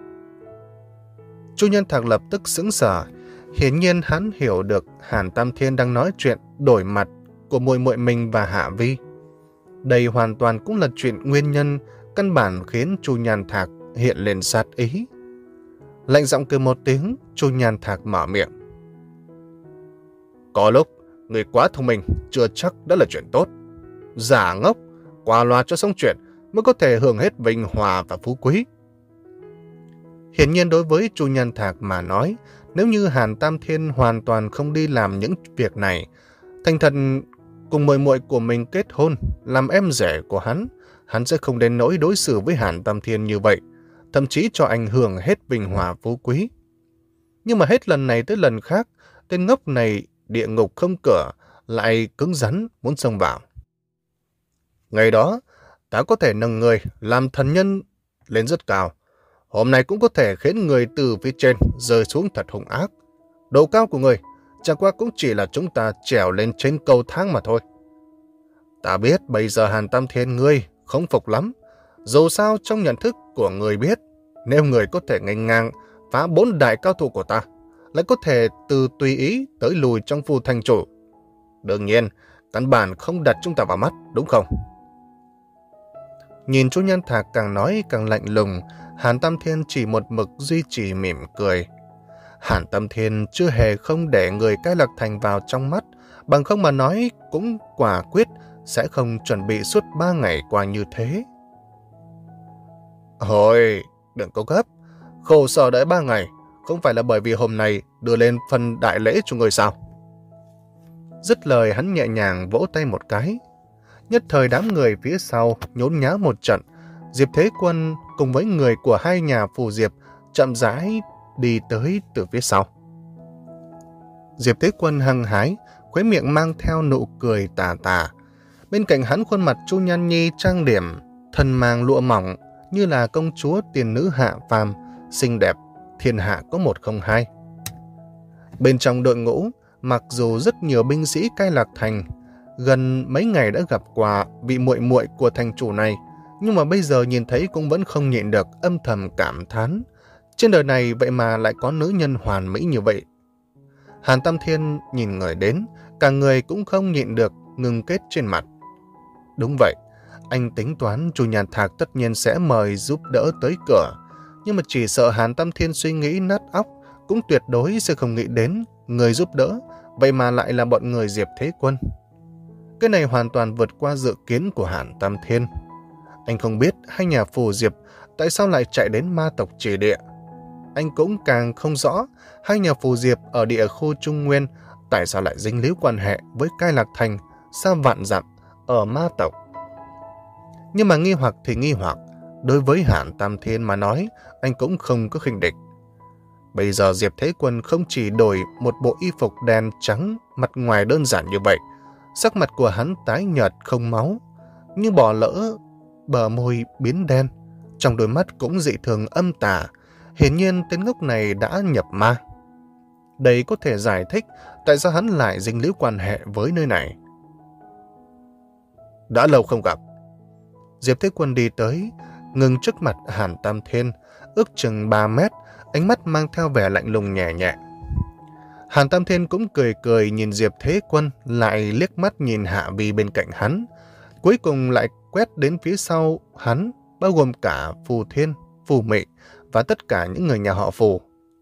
Chu Nhân Thạc lập tức sững sờ. Hiển nhiên hắn hiểu được Hàn Tam Thiên đang nói chuyện đổi mặt của muội muội mình và Hạ Vi. Đây hoàn toàn cũng là chuyện nguyên nhân căn bản khiến Chu Nhan Thạc hiện lên sát ý. Lạnh giọng cười một tiếng, Chu Nhan Thạc mở miệng. Có lúc, người quá thông minh chưa chắc đã là chuyện tốt. Giả ngốc, qua loa cho xong chuyện mới có thể hưởng hết vinh hòa và phú quý. Hiển nhiên đối với Chu Nhan Thạc mà nói, nếu như Hàn Tam Thiên hoàn toàn không đi làm những việc này, thành thật cùng muội muội của mình kết hôn, làm em rể của hắn, hắn sẽ không đến nỗi đối xử với Hàn Tam Thiên như vậy, thậm chí cho ảnh hưởng hết vinh hòa phú quý. Nhưng mà hết lần này tới lần khác, tên ngốc này địa ngục không cửa, lại cứng rắn muốn xông vào. Ngày đó, ta có thể nâng người làm thần nhân lên rất cao. hôm nay cũng có thể khiến người từ phía trên rơi xuống thật hung ác. Độ cao của người chẳng qua cũng chỉ là chúng ta trèo lên trên cầu thang mà thôi. Ta biết bây giờ Hàn Tam Thiên ngươi không phục lắm. Dù sao trong nhận thức của người biết, nếu người có thể nghênh ngang phá bốn đại cao thủ của ta, lại có thể từ tùy ý tới lùi trong phù thành chủ. Đương nhiên, căn bản không đặt chúng ta vào mắt, đúng không? Nhìn Chu Nhân Thạc càng nói càng lạnh lùng, Hàn Tam Thiên chỉ một mực duy trì mỉm cười. Hàn Tam Thiên chưa hề không để người Cai Lạc Thành vào trong mắt, bằng không mà nói cũng quả quyết sẽ không chuẩn bị suốt ba ngày qua như thế. Hồi, đừng có gấp, khổ sở đợi ba ngày, không phải là bởi vì hôm nay đưa lên phần đại lễ cho người sao? Dứt lời hắn nhẹ nhàng vỗ tay một cái. Nhất thời đám người phía sau nhốn nháo một trận, Diệp Thế Quân cùng với người của hai nhà phù Diệp chậm rãi đi tới từ phía sau. Diệp Thế Quân hăng hái, khóe miệng mang theo nụ cười tà tà. Bên cạnh hắn khuôn mặt Chu Nhan Nhi trang điểm, thân mang lụa mỏng như là công chúa tiền nữ hạ phàm, xinh đẹp, thiên hạ có một không hai. Bên trong đội ngũ, mặc dù rất nhiều binh sĩ Cai Lạc Thành, gần mấy ngày đã gặp qua vị muội muội của thành chủ này, nhưng mà bây giờ nhìn thấy cũng vẫn không nhịn được âm thầm cảm thán. Trên đời này vậy mà lại có nữ nhân hoàn mỹ như vậy. Hàn Tam Thiên nhìn người đến, cả người cũng không nhịn được ngừng kết trên mặt. Đúng vậy, anh tính toán Chu Nhàn Thạc tất nhiên sẽ mời giúp đỡ tới cửa, nhưng mà chỉ sợ Hàn Tam Thiên suy nghĩ nát óc, cũng tuyệt đối sẽ không nghĩ đến người giúp đỡ, vậy mà lại là bọn người Diệp Thế Quân. Cái này hoàn toàn vượt qua dự kiến của Hàn Tam Thiên. Anh không biết hai nhà phù Diệp tại sao lại chạy đến ma tộc Chỉ Địa. Anh cũng càng không rõ hai nhà phù Diệp ở địa khu Trung Nguyên tại sao lại dính líu quan hệ với Cai Lạc Thành xa vạn dặm ở ma tộc. Nhưng mà nghi hoặc thì nghi hoặc, đối với Hàn Tam Thiên mà nói, anh cũng không có khinh địch. Bây giờ Diệp Thế Quân không chỉ đổi một bộ y phục đen trắng, mặt ngoài đơn giản như vậy, sắc mặt của hắn tái nhợt không máu, như bỏ lỡ, bờ môi biến đen, trong đôi mắt cũng dị thường âm tà. Hiển nhiên tên ngốc này đã nhập ma. Đây có thể giải thích tại sao hắn lại dính líu quan hệ với nơi này. Đã lâu không gặp. Diệp Thế Quân đi tới, ngừng trước mặt Hàn Tam Thiên, ước chừng ba mét, ánh mắt mang theo vẻ lạnh lùng nhẹ nhẹ. Hàn Tam Thiên cũng cười cười nhìn Diệp Thế Quân, lại liếc mắt nhìn Hạ Vi bên cạnh hắn, cuối cùng lại quét đến phía sau hắn, bao gồm cả Phù Thiên, Phù Mị và tất cả những người nhà họ Phù.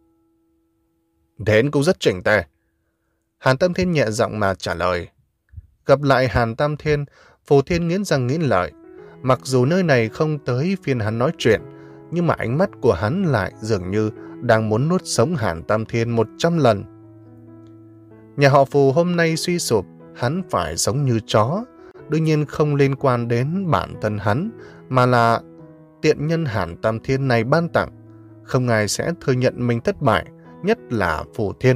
Đến cũng rất chỉnh tề. Hàn Tam Thiên nhẹ giọng mà trả lời. Gặp lại Hàn Tam Thiên, Phù Thiên nghiến răng nghiến lợi. Mặc dù nơi này không tới phiên hắn nói chuyện, nhưng mà ánh mắt của hắn lại dường như đang muốn nuốt sống Hàn Tam Thiên một trăm lần. Nhà họ Phù hôm nay suy sụp, hắn phải sống như chó. Đương nhiên không liên quan đến bản thân hắn, mà là tiện nhân Hàn Tam Thiên này ban tặng. Không ai sẽ thừa nhận mình thất bại, nhất là Phù Thiên.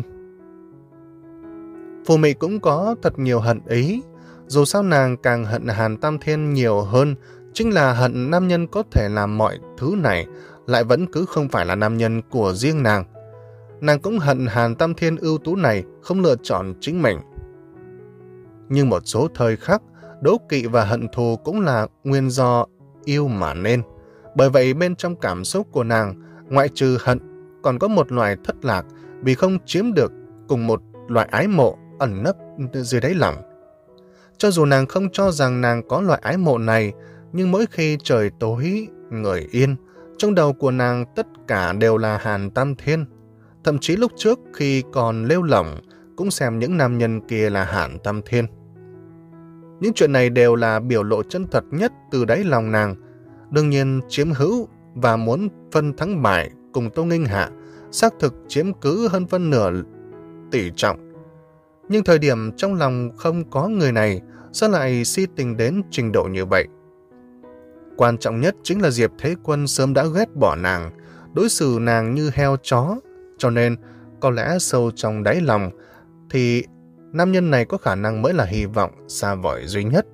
Phù Mị cũng có thật nhiều hận ý. Dù sao nàng càng hận Hàn Tam Thiên nhiều hơn, chính là hận nam nhân có thể làm mọi thứ này, lại vẫn cứ không phải là nam nhân của riêng nàng. Nàng cũng hận Hàn Tam Thiên ưu tú này không lựa chọn chính mình. Nhưng một số thời khắc, đố kỵ và hận thù cũng là nguyên do yêu mà nên. Bởi vậy bên trong cảm xúc của nàng, ngoại trừ hận, còn có một loại thất lạc vì không chiếm được cùng một loại ái mộ ẩn nấp dưới đáy lòng. Cho dù nàng không cho rằng nàng có loại ái mộ này, nhưng mỗi khi trời tối, người yên, trong đầu của nàng tất cả đều là Hàn Tam Thiên. Thậm chí lúc trước khi còn lêu lỏng, cũng xem những nam nhân kia là Hàn Tam Thiên. Những chuyện này đều là biểu lộ chân thật nhất từ đáy lòng nàng. Đương nhiên chiếm hữu và muốn phân thắng bại cùng Tô Nghênh Hạ, xác thực chiếm cứ hơn phân nửa tỷ trọng. Nhưng thời điểm trong lòng không có người này, sao lại si tình đến trình độ như vậy? Quan trọng nhất chính là Diệp Thế Quân sớm đã ghét bỏ nàng, đối xử nàng như heo chó, cho nên có lẽ sâu trong đáy lòng thì nam nhân này có khả năng mới là hy vọng xa vời duy nhất.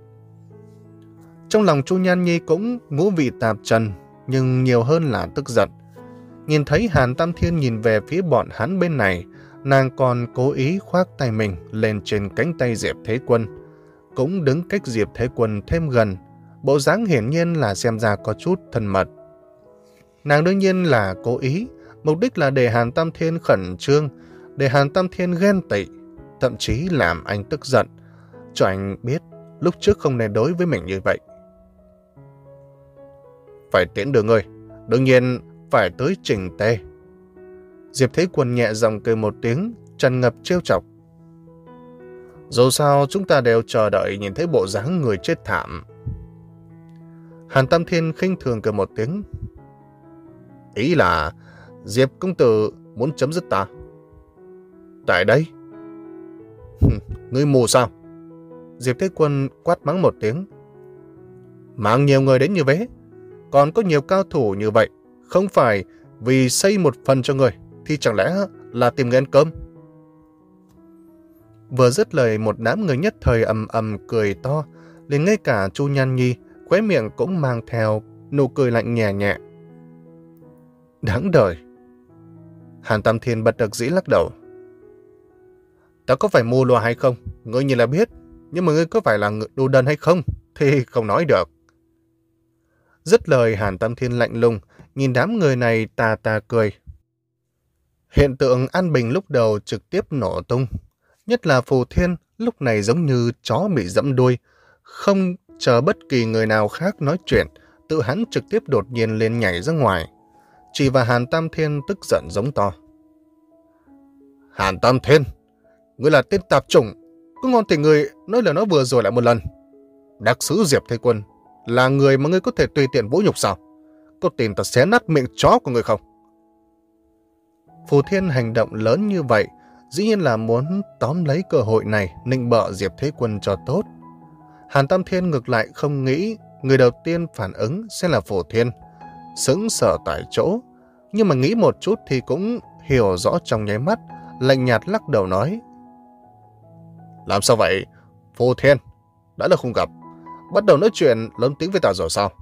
Trong lòng Chu Nhan Nhi cũng ngũ vị tạp trần, nhưng nhiều hơn là tức giận. Nhìn thấy Hàn Tam Thiên nhìn về phía bọn hắn bên này, nàng còn cố ý khoác tay mình lên trên cánh tay Diệp Thế Quân, cũng đứng cách Diệp Thế Quân thêm gần, bộ dáng hiển nhiên là xem ra có chút thân mật. Nàng đương nhiên là cố ý, mục đích là để Hàn Tam Thiên khẩn trương, để Hàn Tam Thiên ghen tị, thậm chí làm anh tức giận, cho anh biết lúc trước không nên đối với mình như vậy. Phải tiễn đưa ngươi, đương nhiên phải tới trình tề. Diệp Thế Quân nhẹ giọng cười một tiếng, tràn ngập trêu chọc. Dù sao chúng ta đều chờ đợi nhìn thấy bộ dáng người chết thảm. Hàn Tam Thiên khinh thường cười một tiếng. Ý là Diệp công tử muốn chấm dứt ta. Tại đây? Ngươi mù sao? Diệp Thế Quân quát mắng một tiếng. Mang nhiều người đến như thế, còn có nhiều cao thủ như vậy, không phải vì xây một phần cho người, thì chẳng lẽ là tìm người ăn cơm? Vừa dứt lời, một đám người nhất thời ầm ầm cười to, liền ngay cả Chu Nhan Nhi khóe miệng cũng mang theo nụ cười lạnh nhẹ nhẹ. Đáng đời. Hàn Tam Thiên bật đắc dĩ lắc đầu. Ta có phải mù lòa hay không? Ngươi nhìn là biết, nhưng mà ngươi có phải là đồ đần hay không? Thì không nói được. Dứt lời, Hàn Tam Thiên lạnh lùng, nhìn đám người này tà tà cười. Hiện tượng an bình lúc đầu trực tiếp nổ tung. Nhất là Phù Thiên lúc này giống như chó bị dẫm đuôi, không chờ bất kỳ người nào khác nói chuyện, tự hắn trực tiếp đột nhiên lên nhảy ra ngoài. Chỉ và Hàn Tam Thiên tức giận giống to. Hàn Tam Thiên, ngươi là tên tạp chủng, có ngon thì ngươi nói là nó vừa rồi lại một lần. Đặc sứ Diệp Thế Quân là người mà ngươi có thể tùy tiện vũ nhục sao? Có tin ta xé nát miệng chó của ngươi không? Phù Thiên hành động lớn như vậy, dĩ nhiên là muốn tóm lấy cơ hội này nịnh bợ Diệp Thế Quân cho tốt. Hàn Tam Thiên ngược lại không nghĩ người đầu tiên phản ứng sẽ là Phù Thiên, sững sờ tại chỗ, nhưng mà nghĩ một chút thì cũng hiểu rõ trong nháy mắt, lạnh nhạt lắc đầu nói. Làm sao vậy? Phù Thiên, đã là không gặp, bắt đầu nói chuyện lớn tiếng với ta rồi sao?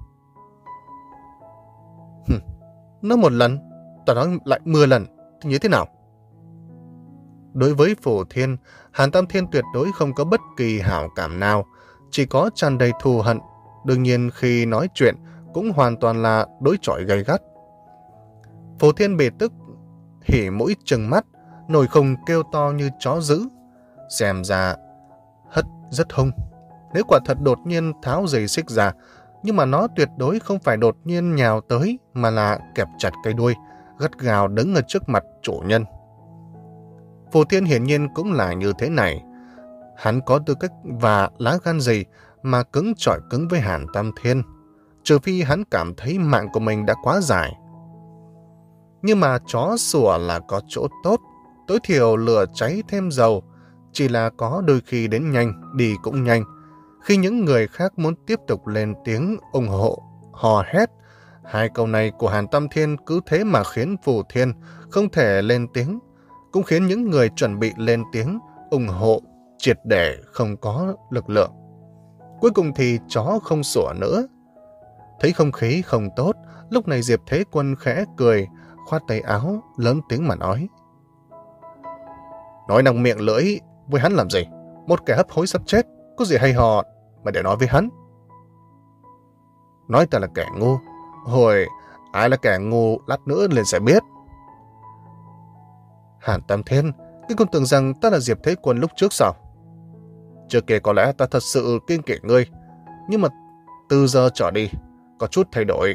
Hừm, nói một lần, ta nói lại mười lần, thì như thế nào? Đối với Phù Thiên, Hàn Tam Thiên tuyệt đối không có bất kỳ hảo cảm nào, chỉ có tràn đầy thù hận. Đương nhiên khi nói chuyện cũng hoàn toàn là đối chọi gay gắt. Phù Thiên bị tức, hỉ mũi trừng mắt, nổi khùng kêu to như chó dữ. Xem ra hất rất hung. Nếu quả thật đột nhiên tháo giày xích ra, nhưng mà nó tuyệt đối không phải đột nhiên nhào tới, mà là kẹp chặt cây đuôi, gắt gào đứng ở trước mặt chủ nhân. Phù Thiên hiển nhiên cũng là như thế này. Hắn có tư cách và lá gan gì mà cứng chọi cứng với Hàn Tam Thiên, trừ phi hắn cảm thấy mạng của mình đã quá dài. Nhưng mà chó sủa là có chỗ tốt, tối thiểu lửa cháy thêm dầu, chỉ là có đôi khi đến nhanh, đi cũng nhanh. Khi những người khác muốn tiếp tục lên tiếng ủng hộ, hò hét, hai câu này của Hàn Tam Thiên cứ thế mà khiến Phù Thiên không thể lên tiếng, cũng khiến những người chuẩn bị lên tiếng ủng hộ triệt để không có lực lượng. Cuối cùng thì chó không sủa nữa. Thấy không khí không tốt, lúc này Diệp Thế Quân khẽ cười, khoát tay áo, lớn tiếng mà nói. Nói năng miệng lưỡi với hắn làm gì? Một kẻ hấp hối sắp chết, có gì hay ho mà để nói với hắn? Nói ta là kẻ ngu. Hồi ai là kẻ ngu lát nữa liền sẽ biết. Hàn Tam Thiên, cái con tưởng rằng ta là Diệp Thế Quân lúc trước sao? Trước kia có lẽ ta thật sự kiêng kỵ ngươi, nhưng mà từ giờ trở đi có chút thay đổi.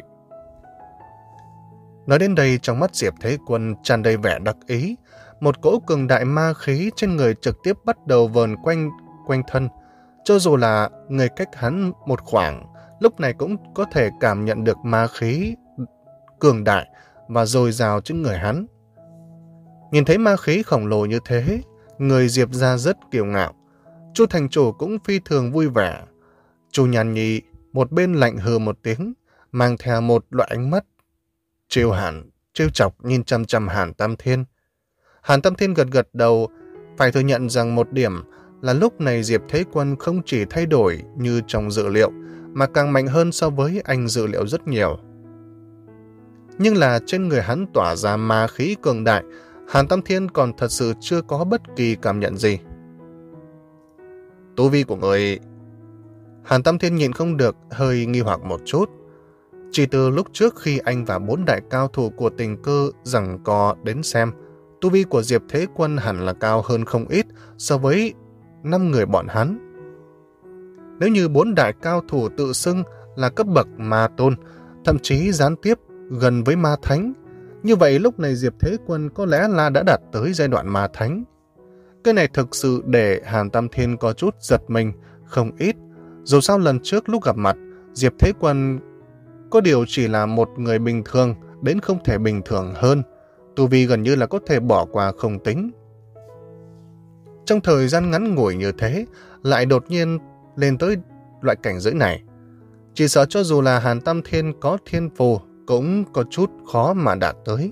Nói đến đây, trong mắt Diệp Thế Quân tràn đầy vẻ đắc ý, một cỗ cường đại ma khí trên người trực tiếp bắt đầu vờn quanh quanh thân. Cho dù là người cách hắn một khoảng, lúc này cũng có thể cảm nhận được ma khí cường đại và dồi dào trên người hắn. Nhìn thấy ma khí khổng lồ như thế, người Diệp ra rất kiêu ngạo. Chu thành chủ cũng phi thường vui vẻ. Chu Nhan Nhi một bên lạnh hừ một tiếng, mang theo một loại ánh mắt trêu hàn, trêu chọc nhìn chăm chăm Hàn Tam Thiên. Hàn Tam Thiên gật gật đầu, phải thừa nhận rằng một điểm là lúc này Diệp Thế Quân không chỉ thay đổi như trong dự liệu, mà càng mạnh hơn so với anh dự liệu rất nhiều. Nhưng là trên người hắn tỏa ra ma khí cường đại, Hàn Tam Thiên còn thật sự chưa có bất kỳ cảm nhận gì. Tu vi của người... Hàn Tam Thiên nhìn không được, hơi nghi hoặc một chút. Chỉ từ lúc trước khi anh và bốn đại cao thủ của Tình Cơ giằng co đến xem, tu vi của Diệp Thế Quân hẳn là cao hơn không ít so với năm người bọn hắn. Nếu như bốn đại cao thủ tự xưng là cấp bậc ma tôn, thậm chí gián tiếp gần với ma thánh, như vậy lúc này Diệp Thế Quân có lẽ là đã đạt tới giai đoạn ma thánh. Cái này thực sự để Hàn Tam Thiên có chút giật mình, không ít. Dù sao lần trước lúc gặp mặt, Diệp Thế Quân có điều chỉ là một người bình thường đến không thể bình thường hơn, tu vi gần như là có thể bỏ qua không tính. Trong thời gian ngắn ngủi như thế, lại đột nhiên lên tới loại cảnh giới này. Chỉ sợ cho dù là Hàn Tam Thiên có thiên phù, cũng có chút khó mà đạt tới.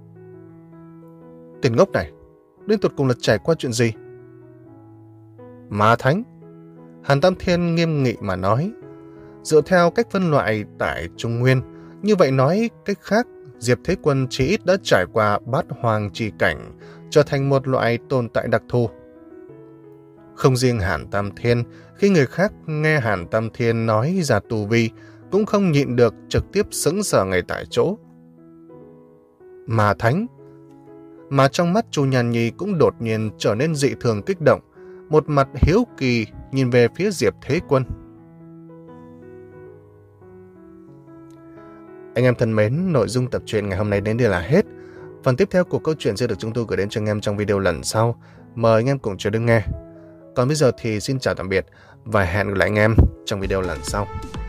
Tiền ngốc này, đến tột cùng là trải qua chuyện gì? Ma thánh? Hàn Tam Thiên nghiêm nghị mà nói. Dựa theo cách phân loại tại Trung Nguyên, như vậy nói cách khác, Diệp Thế Quân chỉ ít đã trải qua bát hoàng chi cảnh, trở thành một loại tồn tại đặc thù. Không riêng Hàn Tam Thiên, khi người khác nghe Hàn Tam Thiên nói ra tu vi, cũng không nhịn được trực tiếp sững sờ ngay tại chỗ. Ma thánh? Mà trong mắt Chu Nhan Nhi cũng đột nhiên trở nên dị thường kích động, một mặt hiếu kỳ nhìn về phía Diệp Thế Quân. Anh em thân mến, nội dung tập truyện ngày hôm nay đến đây là hết. Phần tiếp theo của câu chuyện sẽ được chúng tôi gửi đến cho anh em trong video lần sau. Mời anh em cùng chờ đón nghe. Còn bây giờ thì xin chào tạm biệt và hẹn gặp lại anh em trong video lần sau.